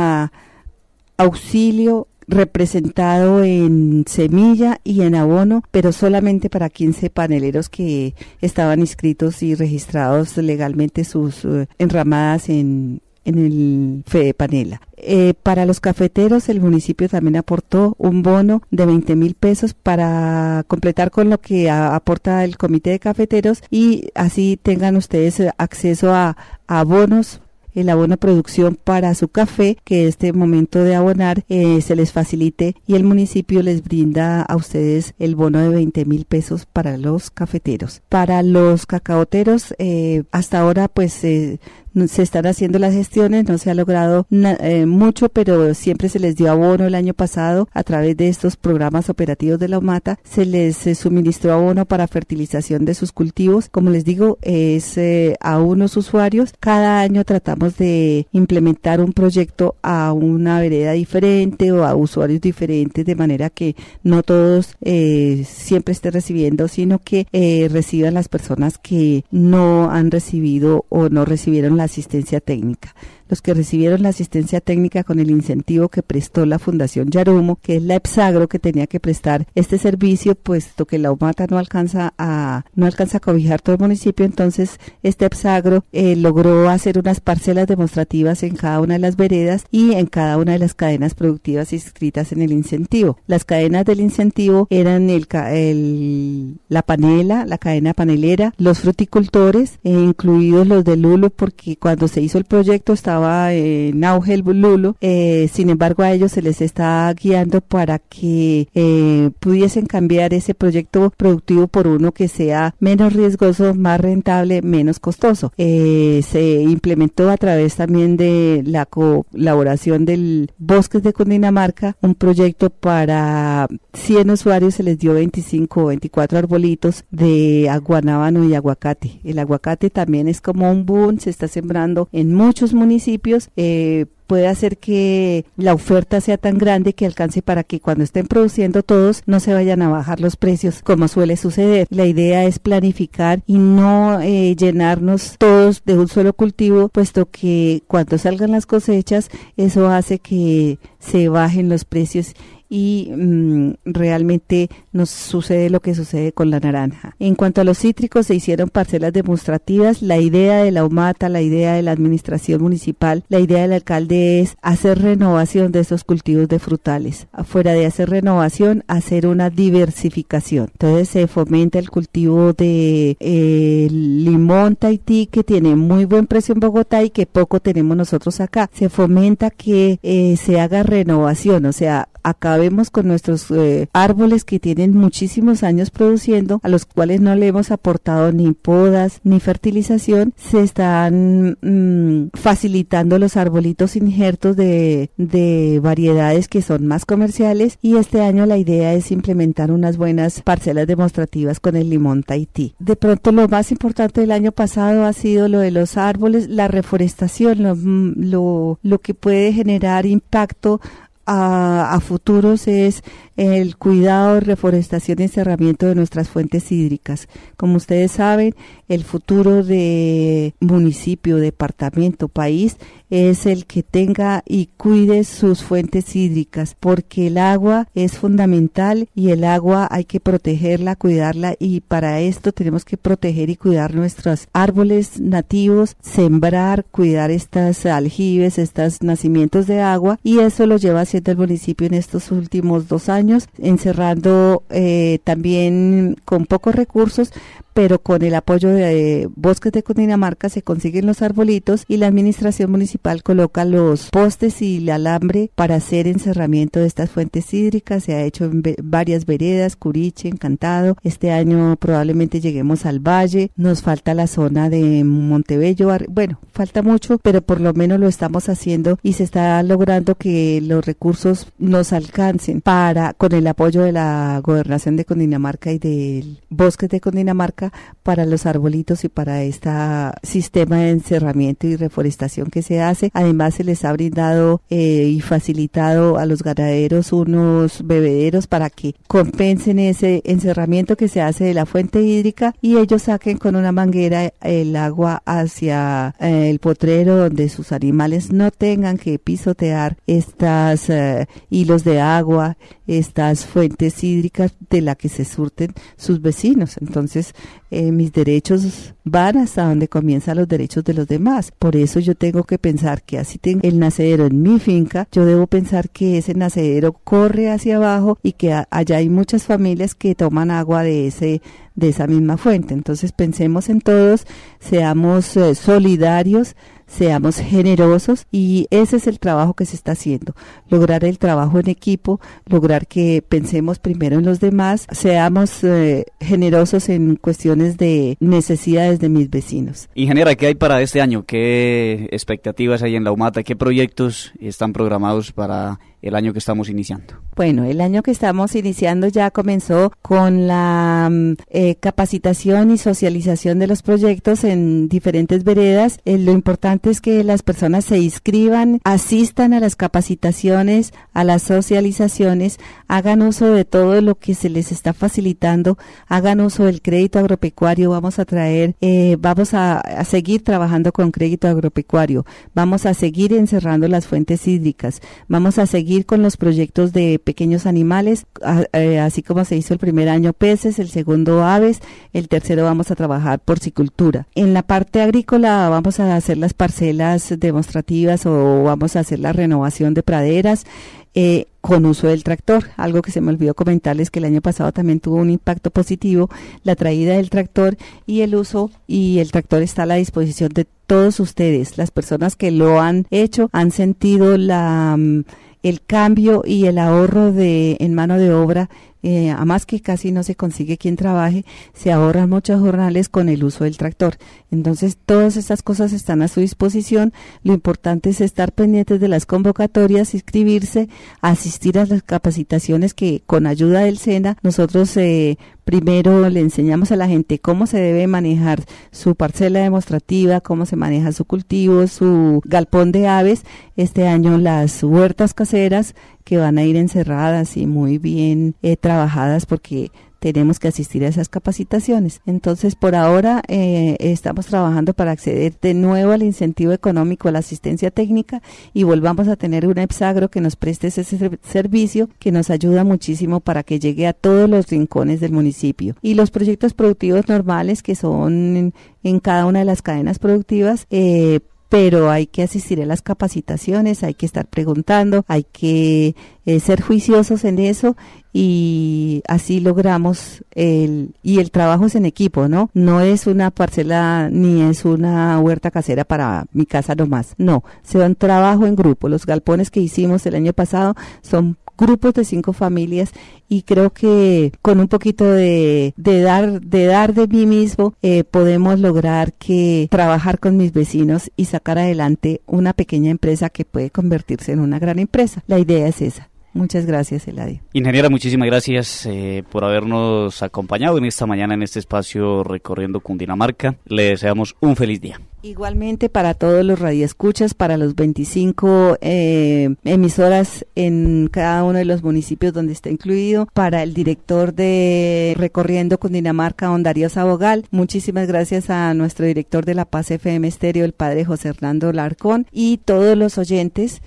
Speaker 7: auxilio representado en semilla y en abono, pero solamente para 15 paneleros que estaban inscritos y registrados legalmente sus enramadas en en el Fede Panela. Para los cafeteros, el municipio también aportó un bono de 20.000 pesos para completar con lo que aporta el comité de cafeteros, y así tengan ustedes acceso a abonos, el abono producción para su café, que este momento de abonar se les facilite, y el municipio les brinda a ustedes el bono de 20.000 pesos para los cafeteros. Para los cacaoteros, hasta ahora pues se están haciendo las gestiones, no se ha logrado mucho, pero siempre se les dio abono. El año pasado, a través de estos programas operativos de la UMATA, se les suministró abono para fertilización de sus cultivos. Como les digo, es a unos usuarios. Cada año tratamos de implementar un proyecto a una vereda diferente o a usuarios diferentes, de manera que no todos siempre estén recibiendo, sino que reciban las personas que no han recibido o no recibieron la asistencia técnica. Los que recibieron la asistencia técnica con el incentivo que prestó la Fundación Yarumo, que es la EPSAGRO que tenía que prestar este servicio, puesto que la UMATA no alcanza a cobijar todo el municipio. Entonces este EPSAGRO logró hacer unas parcelas demostrativas en cada una de las veredas y en cada una de las cadenas productivas inscritas en el incentivo. Las cadenas del incentivo eran la panela, la cadena panelera, los fruticultores, incluidos los de Lulo, porque cuando se hizo el proyecto estaba en auge el lulo. Sin embargo, a ellos se les está guiando para que pudiesen cambiar ese proyecto productivo por uno que sea menos riesgoso, más rentable, menos costoso. Se implementó a través también de la colaboración del Bosques de Cundinamarca un proyecto para 100 usuarios, se les dio 25 o 24 arbolitos de guanábano y aguacate. El aguacate también es como un boom, se está sembrando en muchos municipios. Puede hacer que la oferta sea tan grande que alcance para que cuando estén produciendo todos no se vayan a bajar los precios, como suele suceder. La idea es planificar y no llenarnos todos de un solo cultivo, puesto que cuando salgan las cosechas eso hace que se bajen los precios y realmente nos sucede lo que sucede con la naranja. En cuanto a los cítricos, se hicieron parcelas demostrativas. La idea de la UMATA, la idea de la administración municipal, la idea del alcalde es hacer renovación de esos cultivos de frutales. Afuera de hacer renovación, hacer una diversificación. Entonces se fomenta el cultivo de limón Tahití, que tiene muy buen precio en Bogotá y que poco tenemos nosotros acá. Se fomenta que se haga renovación, o sea, acabemos con nuestros árboles que tienen muchísimos años produciendo, a los cuales no le hemos aportado ni podas ni fertilización. Se están facilitando los arbolitos injertos de variedades que son más comerciales, y este año la idea es implementar unas buenas parcelas demostrativas con el limón Tahití. De pronto lo más importante del año pasado ha sido lo de los árboles, la reforestación, lo que puede generar impacto a futuros es el cuidado, reforestación y encerramiento de nuestras fuentes hídricas. Como ustedes saben, el futuro de municipio, departamento, país es el que tenga y cuide sus fuentes hídricas, porque el agua es fundamental y el agua hay que protegerla, cuidarla, y para esto tenemos que proteger y cuidar nuestros árboles nativos, sembrar, cuidar estas aljibes, estos nacimientos de agua, y eso lo lleva haciendo el municipio en estos últimos 2 años, encerrando también con pocos recursos, pero con el apoyo de Bosques de Cundinamarca se consiguen los arbolitos y la administración municipal coloca los postes y el alambre para hacer encerramiento de estas fuentes hídricas. Se ha hecho en varias veredas, Curiche, Encantado. Este año probablemente lleguemos al Valle. Nos falta la zona de Montebello. Bueno, falta mucho, pero por lo menos lo estamos haciendo y se está logrando que los recursos nos alcancen con el apoyo de la Gobernación de Cundinamarca y del Bosques de Cundinamarca para los arbolitos y para este sistema de encerramiento y reforestación que se hace. Además se les ha brindado y facilitado a los ganaderos unos bebederos para que compensen ese encerramiento que se hace de la fuente hídrica y ellos saquen con una manguera el agua hacia el potrero, donde sus animales no tengan que pisotear estas hilos de agua, estas fuentes hídricas de la que se surten sus vecinos. Entonces, mis derechos van hasta donde comienzan los derechos de los demás. Por eso yo tengo que pensar que así tengo el nacedero en mi finca, yo debo pensar que ese nacedero corre hacia abajo y que allá hay muchas familias que toman agua de esa misma fuente. Entonces pensemos en todos, seamos solidarios, seamos generosos, y ese es el trabajo que se está haciendo, lograr el trabajo en equipo, lograr que pensemos primero en los demás, seamos generosos en cuestiones de necesidades de mis vecinos.
Speaker 6: Ingeniera, ¿qué hay para este año? ¿Qué expectativas hay en la UMATA? ¿Qué proyectos están programados para el año que estamos iniciando?
Speaker 7: Bueno, el año que estamos iniciando ya comenzó con la capacitación y socialización de los proyectos en diferentes veredas. Lo importante es que las personas se inscriban, asistan a las capacitaciones, a las socializaciones, hagan uso de todo lo que se les está facilitando, hagan uso del crédito agropecuario. Vamos a seguir trabajando con crédito agropecuario, vamos a seguir encerrando las fuentes hídricas, vamos a seguir con los proyectos de pequeños animales, así como se hizo el primer año peces, el segundo aves, el tercero vamos a trabajar porcicultura. En la parte agrícola vamos a hacer las parcelas demostrativas o vamos a hacer la renovación de praderas con uso del tractor. Algo que se me olvidó comentarles, que el año pasado también tuvo un impacto positivo la traída del tractor y el uso, y el tractor está a la disposición de todos ustedes. Las personas que lo han hecho han sentido el cambio y el ahorro en mano de obra, además que casi no se consigue quien trabaje, se ahorran muchos jornales con el uso del tractor. Entonces todas estas cosas están a su disposición. Lo importante es estar pendientes de las convocatorias, inscribirse, asistir a las capacitaciones que con ayuda del SENA nosotros primero le enseñamos a la gente cómo se debe manejar su parcela demostrativa, cómo se maneja su cultivo, su galpón de aves. Este año las huertas caseras que van a ir encerradas y muy bien trabajadas, porque tenemos que asistir a esas capacitaciones. Entonces, por ahora estamos trabajando para acceder de nuevo al incentivo económico, a la asistencia técnica, y volvamos a tener una EPSAGRO que nos preste ese servicio que nos ayuda muchísimo para que llegue a todos los rincones del municipio. Y los proyectos productivos normales que son en cada una de las cadenas productivas, pero hay que asistir a las capacitaciones, hay que estar preguntando, hay que ser juiciosos en eso, y así logramos el trabajo es en equipo, ¿no? No es una parcela ni es una huerta casera para mi casa nomás, no, se da un trabajo en grupo. Los galpones que hicimos el año pasado son grupos de 5 familias, y creo que con un poquito de dar de mí mismo podemos lograr trabajar con mis vecinos y sacar adelante una pequeña empresa que puede convertirse en una gran empresa. La idea es esa. Muchas gracias, Eladio.
Speaker 6: Ingeniera, muchísimas gracias por habernos acompañado en esta mañana en este espacio Recorriendo Cundinamarca. Le deseamos un feliz día.
Speaker 7: Igualmente para todos los radioescuchas, para los 25 emisoras en cada uno de los municipios donde está incluido, para el director de Recorriendo Cundinamarca, don Darío Sabogal. Muchísimas gracias a nuestro director de La Paz FM Estéreo, el padre José Hernando Larcón, y todos los oyentes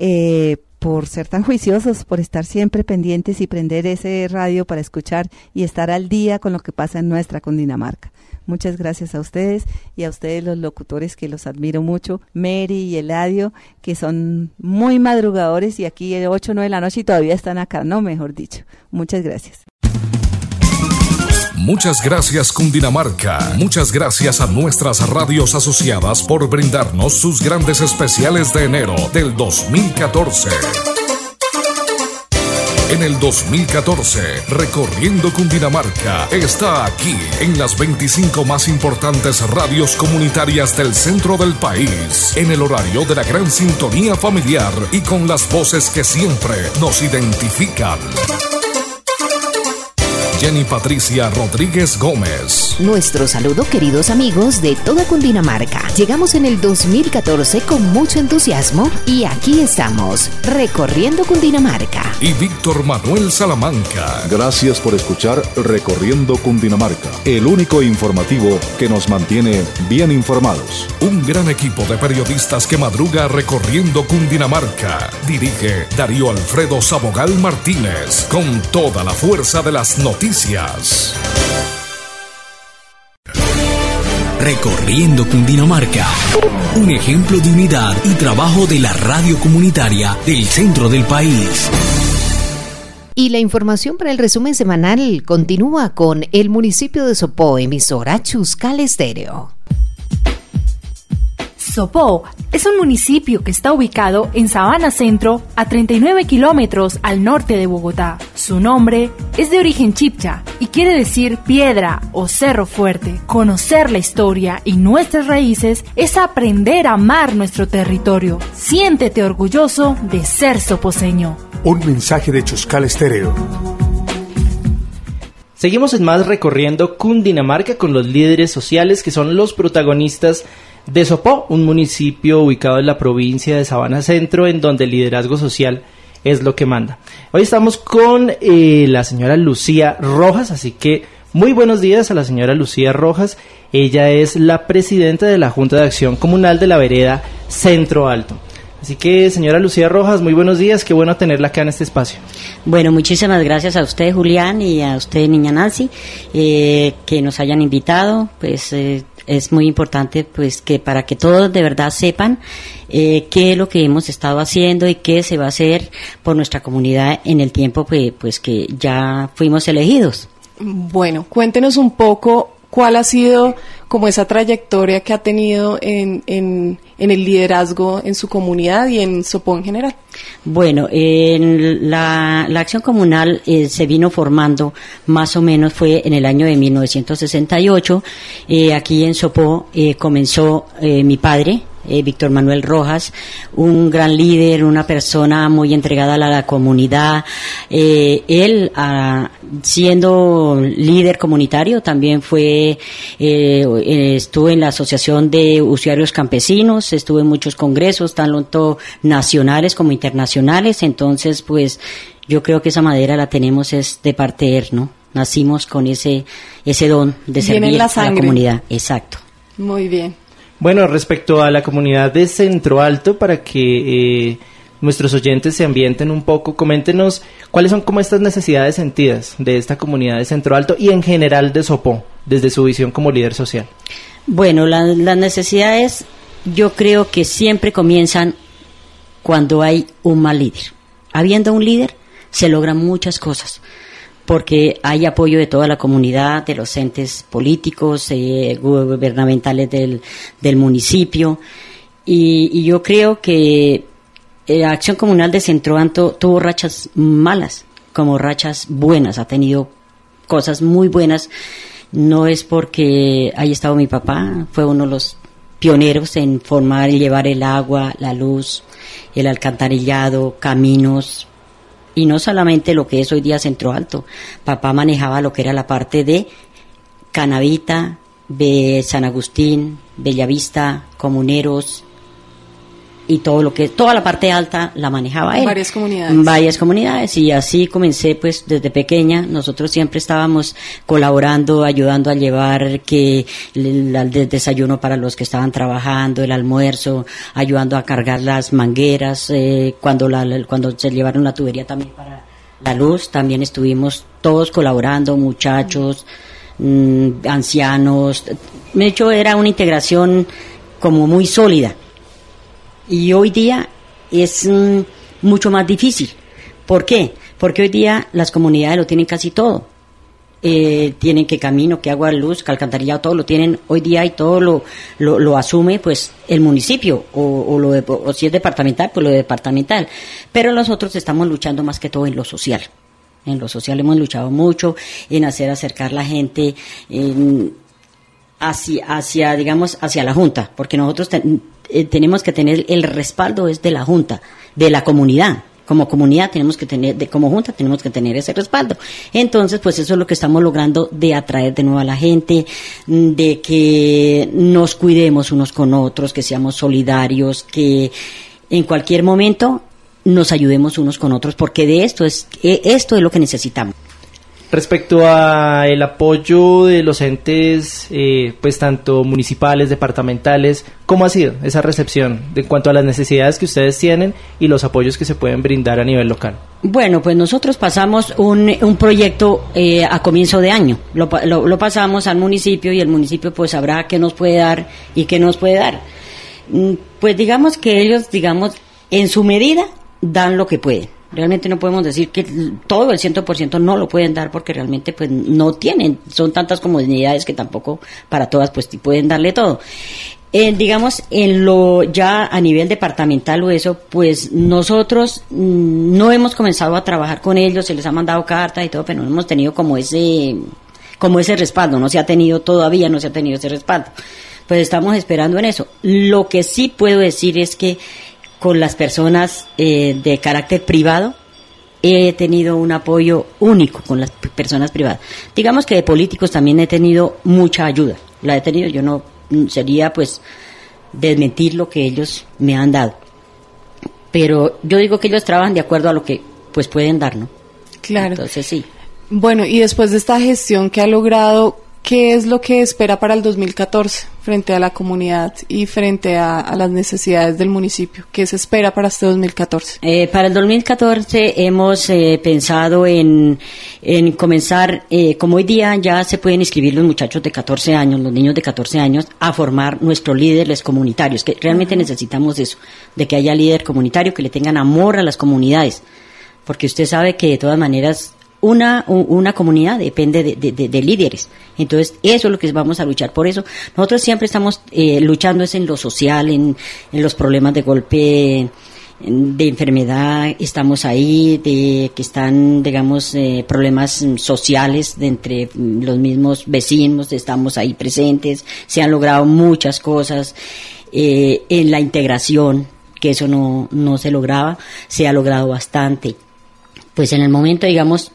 Speaker 7: por ser tan juiciosos, por estar siempre pendientes y prender ese radio para escuchar y estar al día con lo que pasa en nuestra Cundinamarca. Muchas gracias a ustedes, y a ustedes los locutores, que los admiro mucho, Mary y Eladio, que son muy madrugadores, y aquí 8 o 9 de la noche y todavía están acá, no, mejor dicho. Muchas gracias.
Speaker 11: Muchas gracias, Cundinamarca. Muchas gracias a nuestras radios asociadas por brindarnos sus grandes especiales de enero del 2014. En el 2014, Recorriendo Cundinamarca está aquí en las 25 más importantes radios comunitarias del centro del país, en el horario de la gran sintonía familiar y con las voces que siempre nos identifican. Jenny Patricia Rodríguez Gómez.
Speaker 2: Nuestro saludo, queridos amigos de toda Cundinamarca. Llegamos en el 2014 con mucho entusiasmo y aquí estamos, recorriendo Cundinamarca.
Speaker 11: Y Víctor Manuel Salamanca.
Speaker 12: Gracias por escuchar Recorriendo Cundinamarca, el único informativo que nos mantiene bien informados.
Speaker 11: Un gran equipo de periodistas que madruga recorriendo Cundinamarca. Dirige Darío Alfredo Sabogal Martínez, con toda la fuerza de las noticias.
Speaker 1: Recorriendo Cundinamarca, un ejemplo de unidad y trabajo de la radio comunitaria del centro del país.
Speaker 2: Y la información para el resumen semanal continúa con el municipio de Sopó, emisora Chuscal Estéreo.
Speaker 14: Sopó es un municipio que está ubicado en Sabana Centro, a 39 kilómetros al norte de Bogotá. Su nombre es de origen chipcha y quiere decir piedra o cerro fuerte. Conocer la historia y nuestras raíces es aprender a amar nuestro territorio. Siéntete orgulloso de ser soposeño.
Speaker 15: Un mensaje de Chuscal Estéreo.
Speaker 8: Seguimos en más recorriendo Cundinamarca con los líderes sociales que son los protagonistas de Sopó, un municipio ubicado en la provincia de Sabana Centro, en donde el liderazgo social es lo que manda. Hoy estamos con la señora Lucía Rojas, así que muy buenos días a la señora Lucía Rojas. Ella es la presidenta de la Junta de Acción Comunal de la Vereda Centro Alto. Así que, señora Lucía Rojas, muy buenos días, qué bueno tenerla acá en este espacio.
Speaker 16: Bueno, muchísimas gracias a usted, Julián, y a usted, niña Nancy, que nos hayan invitado. Pues es muy importante pues que para que todos de verdad sepan qué es lo que hemos estado haciendo y qué se va a hacer por nuestra comunidad en el tiempo pues que ya fuimos elegidos.
Speaker 17: Bueno, cuéntenos un poco cuál ha sido como esa trayectoria que ha tenido en el liderazgo en su comunidad y en Sopó en general.
Speaker 16: Bueno, la acción comunal se vino formando más o menos fue en el año de 1968. Aquí en Sopó comenzó mi padre, Víctor Manuel Rojas, un gran líder, una persona muy entregada a la comunidad. Él, siendo líder comunitario, también estuvo en la Asociación de Usuarios Campesinos, estuvo en muchos congresos, tanto nacionales como internacionales. Entonces, pues, yo creo que esa madera la tenemos es de parte de él, ¿no? Nacimos con ese don de servir a la comunidad. Exacto.
Speaker 17: Muy bien.
Speaker 8: Bueno, respecto a la comunidad de Centro Alto, para que nuestros oyentes se ambienten un poco, coméntenos cuáles son como estas necesidades sentidas de esta comunidad de Centro Alto y en general de Sopó, desde su visión como líder social.
Speaker 16: Bueno, las necesidades yo creo que siempre comienzan cuando hay un mal líder. Habiendo un líder, se logran muchas cosas, porque hay apoyo de toda la comunidad, de los entes políticos, gubernamentales del municipio, y yo creo que la Acción Comunal de Centro Alto tuvo rachas malas como rachas buenas, ha tenido cosas muy buenas. No es porque haya estado mi papá, fue uno de los pioneros en formar y llevar el agua, la luz, el alcantarillado, caminos. Y no solamente lo que es hoy día Centro Alto. Papá manejaba lo que era la parte de Canavita, de San Agustín, Bellavista, Comuneros y todo lo que toda la parte alta la manejaba él. Varias comunidades y así comencé pues desde pequeña. Nosotros siempre estábamos colaborando, ayudando a llevar que el desayuno para los que estaban trabajando, el almuerzo, ayudando a cargar las mangueras, cuando se llevaron la tubería también para la luz, también estuvimos todos colaborando, muchachos, ancianos. De hecho era una integración como muy sólida. Y hoy día es mucho más difícil. ¿Por qué? Porque hoy día las comunidades lo tienen casi todo. Tienen que camino, que agua, luz, que alcantarillado, todo lo tienen hoy día y todo lo asume pues el municipio o si es departamental, pues lo departamental. Pero nosotros estamos luchando más que todo en lo social. En lo social hemos luchado mucho en hacer acercar la gente hacia la Junta, porque nosotros tenemos que tener el respaldo desde la Junta, de la comunidad, Como comunidad tenemos que tener, como junta tenemos que tener ese respaldo. Entonces, pues eso es lo que estamos logrando, de atraer de nuevo a la gente, de que nos cuidemos unos con otros, que seamos solidarios, que en cualquier momento nos ayudemos unos con otros, porque de esto es lo que necesitamos.
Speaker 8: Respecto a el apoyo de los entes, pues tanto municipales, departamentales, ¿cómo ha sido esa recepción en cuanto a las necesidades que ustedes tienen y los apoyos que se pueden brindar a nivel local?
Speaker 16: Bueno, pues nosotros pasamos un proyecto a comienzo de año, lo pasamos al municipio y el municipio pues sabrá qué nos puede dar y qué nos puede dar. Pues digamos que ellos, en su medida, dan lo que pueden. Realmente no podemos decir que todo el 100% no lo pueden dar, porque realmente pues no tienen, son tantas comunidades que tampoco para todas pues pueden darle todo. Digamos, en lo ya a nivel departamental o eso, pues nosotros no hemos comenzado a trabajar con ellos, se les ha mandado cartas y todo, pero no hemos tenido como ese respaldo, no se ha tenido ese respaldo. Pues estamos esperando en eso. Lo que sí puedo decir es que con las personas de carácter privado he tenido un apoyo único con las personas privadas. Digamos que de políticos también he tenido mucha ayuda. La he tenido, yo no sería pues desmentir lo que ellos me han dado. Pero yo digo que ellos trabajan de acuerdo a lo que pues pueden dar, ¿no?
Speaker 17: Claro.
Speaker 16: Entonces sí.
Speaker 17: Bueno, y después de esta gestión que ha logrado, ¿qué es lo que espera para el 2014 frente a la comunidad y frente a las necesidades del municipio? ¿Qué se espera para este 2014?
Speaker 16: Para el 2014 hemos pensado en comenzar, como hoy día ya se pueden inscribir los muchachos de 14 años, los niños de 14 años, a formar nuestros líderes comunitarios, que realmente necesitamos eso, de que haya líder comunitario, que le tengan amor a las comunidades, porque usted sabe que de todas maneras una comunidad depende de líderes. Entonces, eso es lo que vamos a luchar. Por eso, nosotros siempre estamos luchando es en lo social, en los problemas de golpe, de enfermedad, estamos ahí, de que están, digamos, problemas sociales de entre los mismos vecinos, estamos ahí presentes. Se han logrado muchas cosas en la integración, que eso no se lograba, se ha logrado bastante. Pues en el momento, digamos,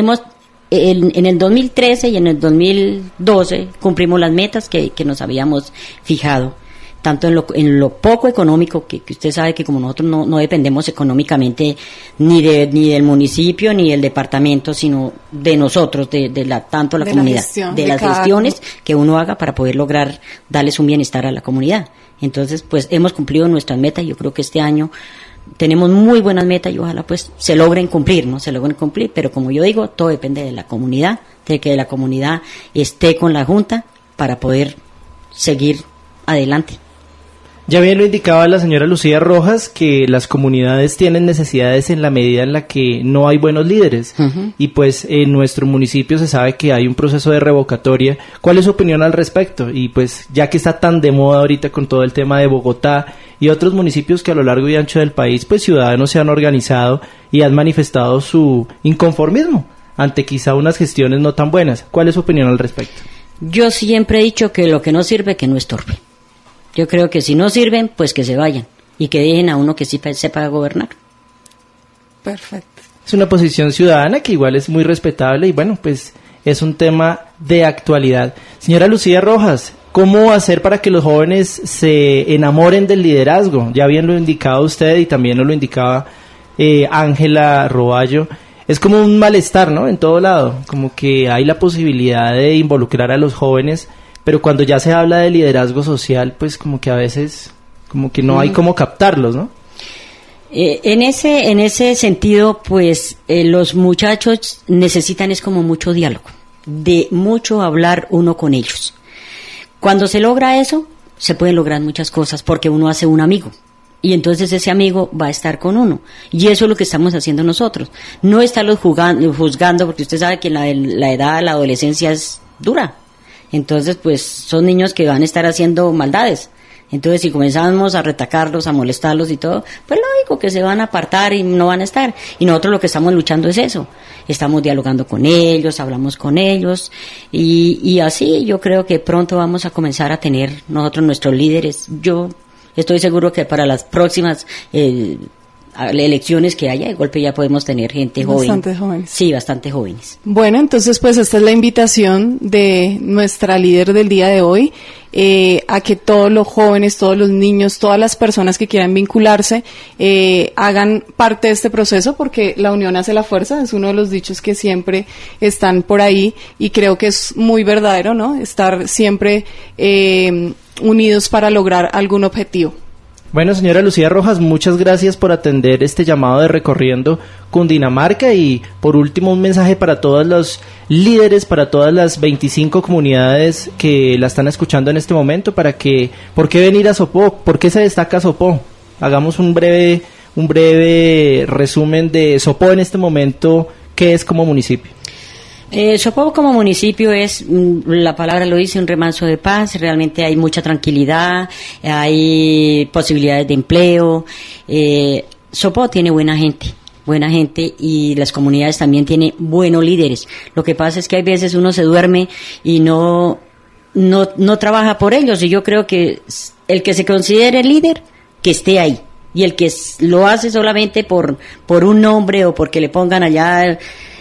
Speaker 16: en el 2013 y en el 2012 cumplimos las metas que nos habíamos fijado, tanto en lo poco económico, que usted sabe que como nosotros no dependemos económicamente ni del municipio ni del departamento, sino de nosotros, tanto la comunidad, de las gestiones que uno haga para poder lograr darles un bienestar a la comunidad. Entonces, pues hemos cumplido nuestras metas. Yo creo que este año tenemos muy buenas metas y ojalá pues se logren cumplir, pero como yo digo, todo depende de la comunidad, de que la comunidad esté con la Junta para poder seguir adelante.
Speaker 8: Ya bien lo indicaba la señora Lucía Rojas, que las comunidades tienen necesidades en la medida en la que no hay buenos líderes. Uh-huh. Y pues en nuestro municipio se sabe que hay un proceso de revocatoria. ¿Cuál es su opinión al respecto? Y pues ya que está tan de moda ahorita con todo el tema de Bogotá y otros municipios que a lo largo y ancho del país, pues ciudadanos se han organizado y han manifestado su inconformismo ante quizá unas gestiones no tan buenas. ¿Cuál es su opinión al respecto?
Speaker 16: Yo siempre he dicho que lo que no sirve, que no estorbe. Yo creo que si no sirven, pues que se vayan y que dejen a uno que sí sepa gobernar.
Speaker 17: Perfecto.
Speaker 8: Es una posición ciudadana que igual es muy respetable y bueno, pues es un tema de actualidad. Señora Lucía Rojas, ¿cómo hacer para que los jóvenes se enamoren del liderazgo? Ya bien lo indicaba usted y también nos lo indicaba Ángela Roballo. Es como un malestar, ¿no? En todo lado, como que hay la posibilidad de involucrar a los jóvenes, pero cuando ya se habla de liderazgo social, pues como que a veces como que no hay cómo captarlos, ¿no?
Speaker 16: En ese sentido, pues los muchachos necesitan es como mucho diálogo, de mucho hablar uno con ellos. Cuando se logra eso, se pueden lograr muchas cosas porque uno hace un amigo y entonces ese amigo va a estar con uno. Y eso es lo que estamos haciendo nosotros. No estarlos juzgando porque usted sabe que la edad, la adolescencia es dura. Entonces, pues, son niños que van a estar haciendo maldades. Entonces, si comenzamos a retacarlos, a molestarlos y todo, pues lógico que se van a apartar y no van a estar. Y nosotros lo que estamos luchando es eso. Estamos dialogando con ellos, hablamos con ellos. Y así yo creo que pronto vamos a comenzar a tener nosotros nuestros líderes. Yo estoy seguro que para las próximas elecciones que haya, de golpe ya podemos tener gente joven.
Speaker 17: Bastante jóvenes.
Speaker 16: Sí, bastante jóvenes.
Speaker 17: Bueno, entonces pues esta es la invitación de nuestra líder del día de hoy, a que todos los jóvenes, todos los niños, todas las personas que quieran vincularse, hagan parte de este proceso, porque la unión hace la fuerza, es uno de los dichos que siempre están por ahí, y creo que es muy verdadero, ¿no? Estar siempre unidos para lograr algún objetivo.
Speaker 8: Bueno, señora Lucía Rojas, muchas gracias por atender este llamado de Recorriendo Cundinamarca, y por último un mensaje para todos los líderes, para todas las 25 comunidades que la están escuchando en este momento, ¿por qué venir a Sopó? ¿Por qué se destaca Sopó? Hagamos un breve resumen de Sopó en este momento, ¿qué es como municipio?
Speaker 16: Sopó como municipio es, la palabra lo dice, un remanso de paz. Realmente hay mucha tranquilidad, hay posibilidades de empleo. Sopó tiene buena gente, y las comunidades también tienen buenos líderes. Lo que pasa es que hay veces uno se duerme y no trabaja por ellos, y yo creo que el que se considere líder, que esté ahí, y el que lo hace solamente por un nombre o porque le pongan allá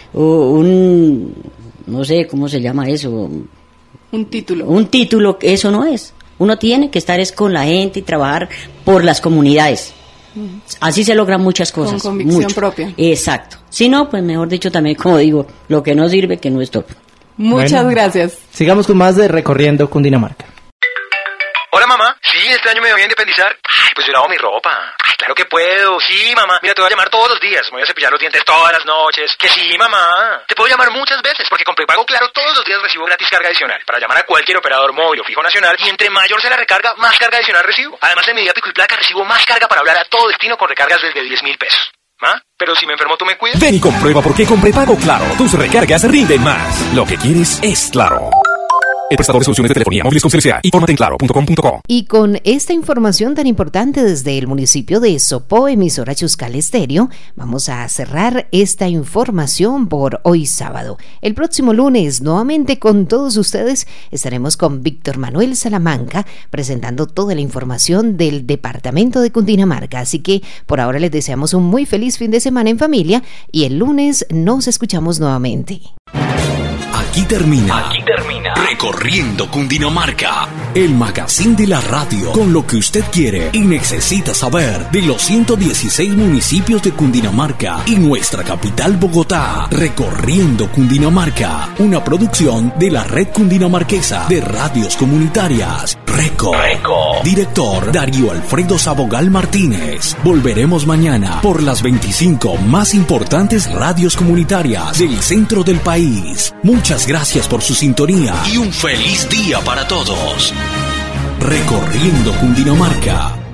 Speaker 16: no sé cómo se llama eso,
Speaker 17: un
Speaker 16: título, eso no es. Uno tiene que estar con la gente y trabajar por las comunidades. Así se logran muchas cosas.
Speaker 17: Con convicción propia.
Speaker 16: Exacto. Si no, pues mejor dicho, también, como digo, lo que no sirve, que no estorbe.
Speaker 17: Muchas gracias.
Speaker 8: Sigamos con más de Recorriendo Cundinamarca.
Speaker 9: Hola, mamá. Sí, este año me voy a independizar. Ay, pues yo lavo mi ropa. Ay, claro que puedo. Sí, mamá. Mira, te voy a llamar todos los días. Me voy a cepillar los dientes todas las noches. Que sí, mamá. Te puedo llamar muchas veces porque con prepago Claro todos los días recibo gratis carga adicional para llamar a cualquier operador móvil o fijo nacional, y entre mayor sea la recarga, más carga adicional recibo. Además, en mi día pico y placa recibo más carga para hablar a todo destino con recargas desde 10.000 pesos. ¿Ah? Pero si me enfermo, ¿tú me cuidas?
Speaker 1: Ven y comprueba por qué con prepago Claro tus recargas rinden más. Lo que quieres es Claro. El prestador de soluciones de telefonía móviles con CLCA. Infórmate en claro.com.co.
Speaker 2: Y con esta información tan importante desde el municipio de Sopó, emisora Chuscal Estéreo, vamos a cerrar esta información por hoy sábado. El próximo lunes, nuevamente con todos ustedes, estaremos con Víctor Manuel Salamanca presentando toda la información del departamento de Cundinamarca. Así que por ahora les deseamos un muy feliz fin de semana en familia, y el lunes nos escuchamos nuevamente.
Speaker 1: Aquí termina Recorriendo Cundinamarca, el magazine de la radio, con lo que usted quiere y necesita saber de los 116 municipios de Cundinamarca y nuestra capital Bogotá. Recorriendo Cundinamarca, una producción de la Red Cundinamarquesa de Radios Comunitarias, RECO. Director Darío Alfredo Sabogal Martínez. Volveremos mañana por las 25 más importantes radios comunitarias del centro del país. Muchas gracias por su sintonía y un feliz día para todos. Recorriendo Cundinamarca.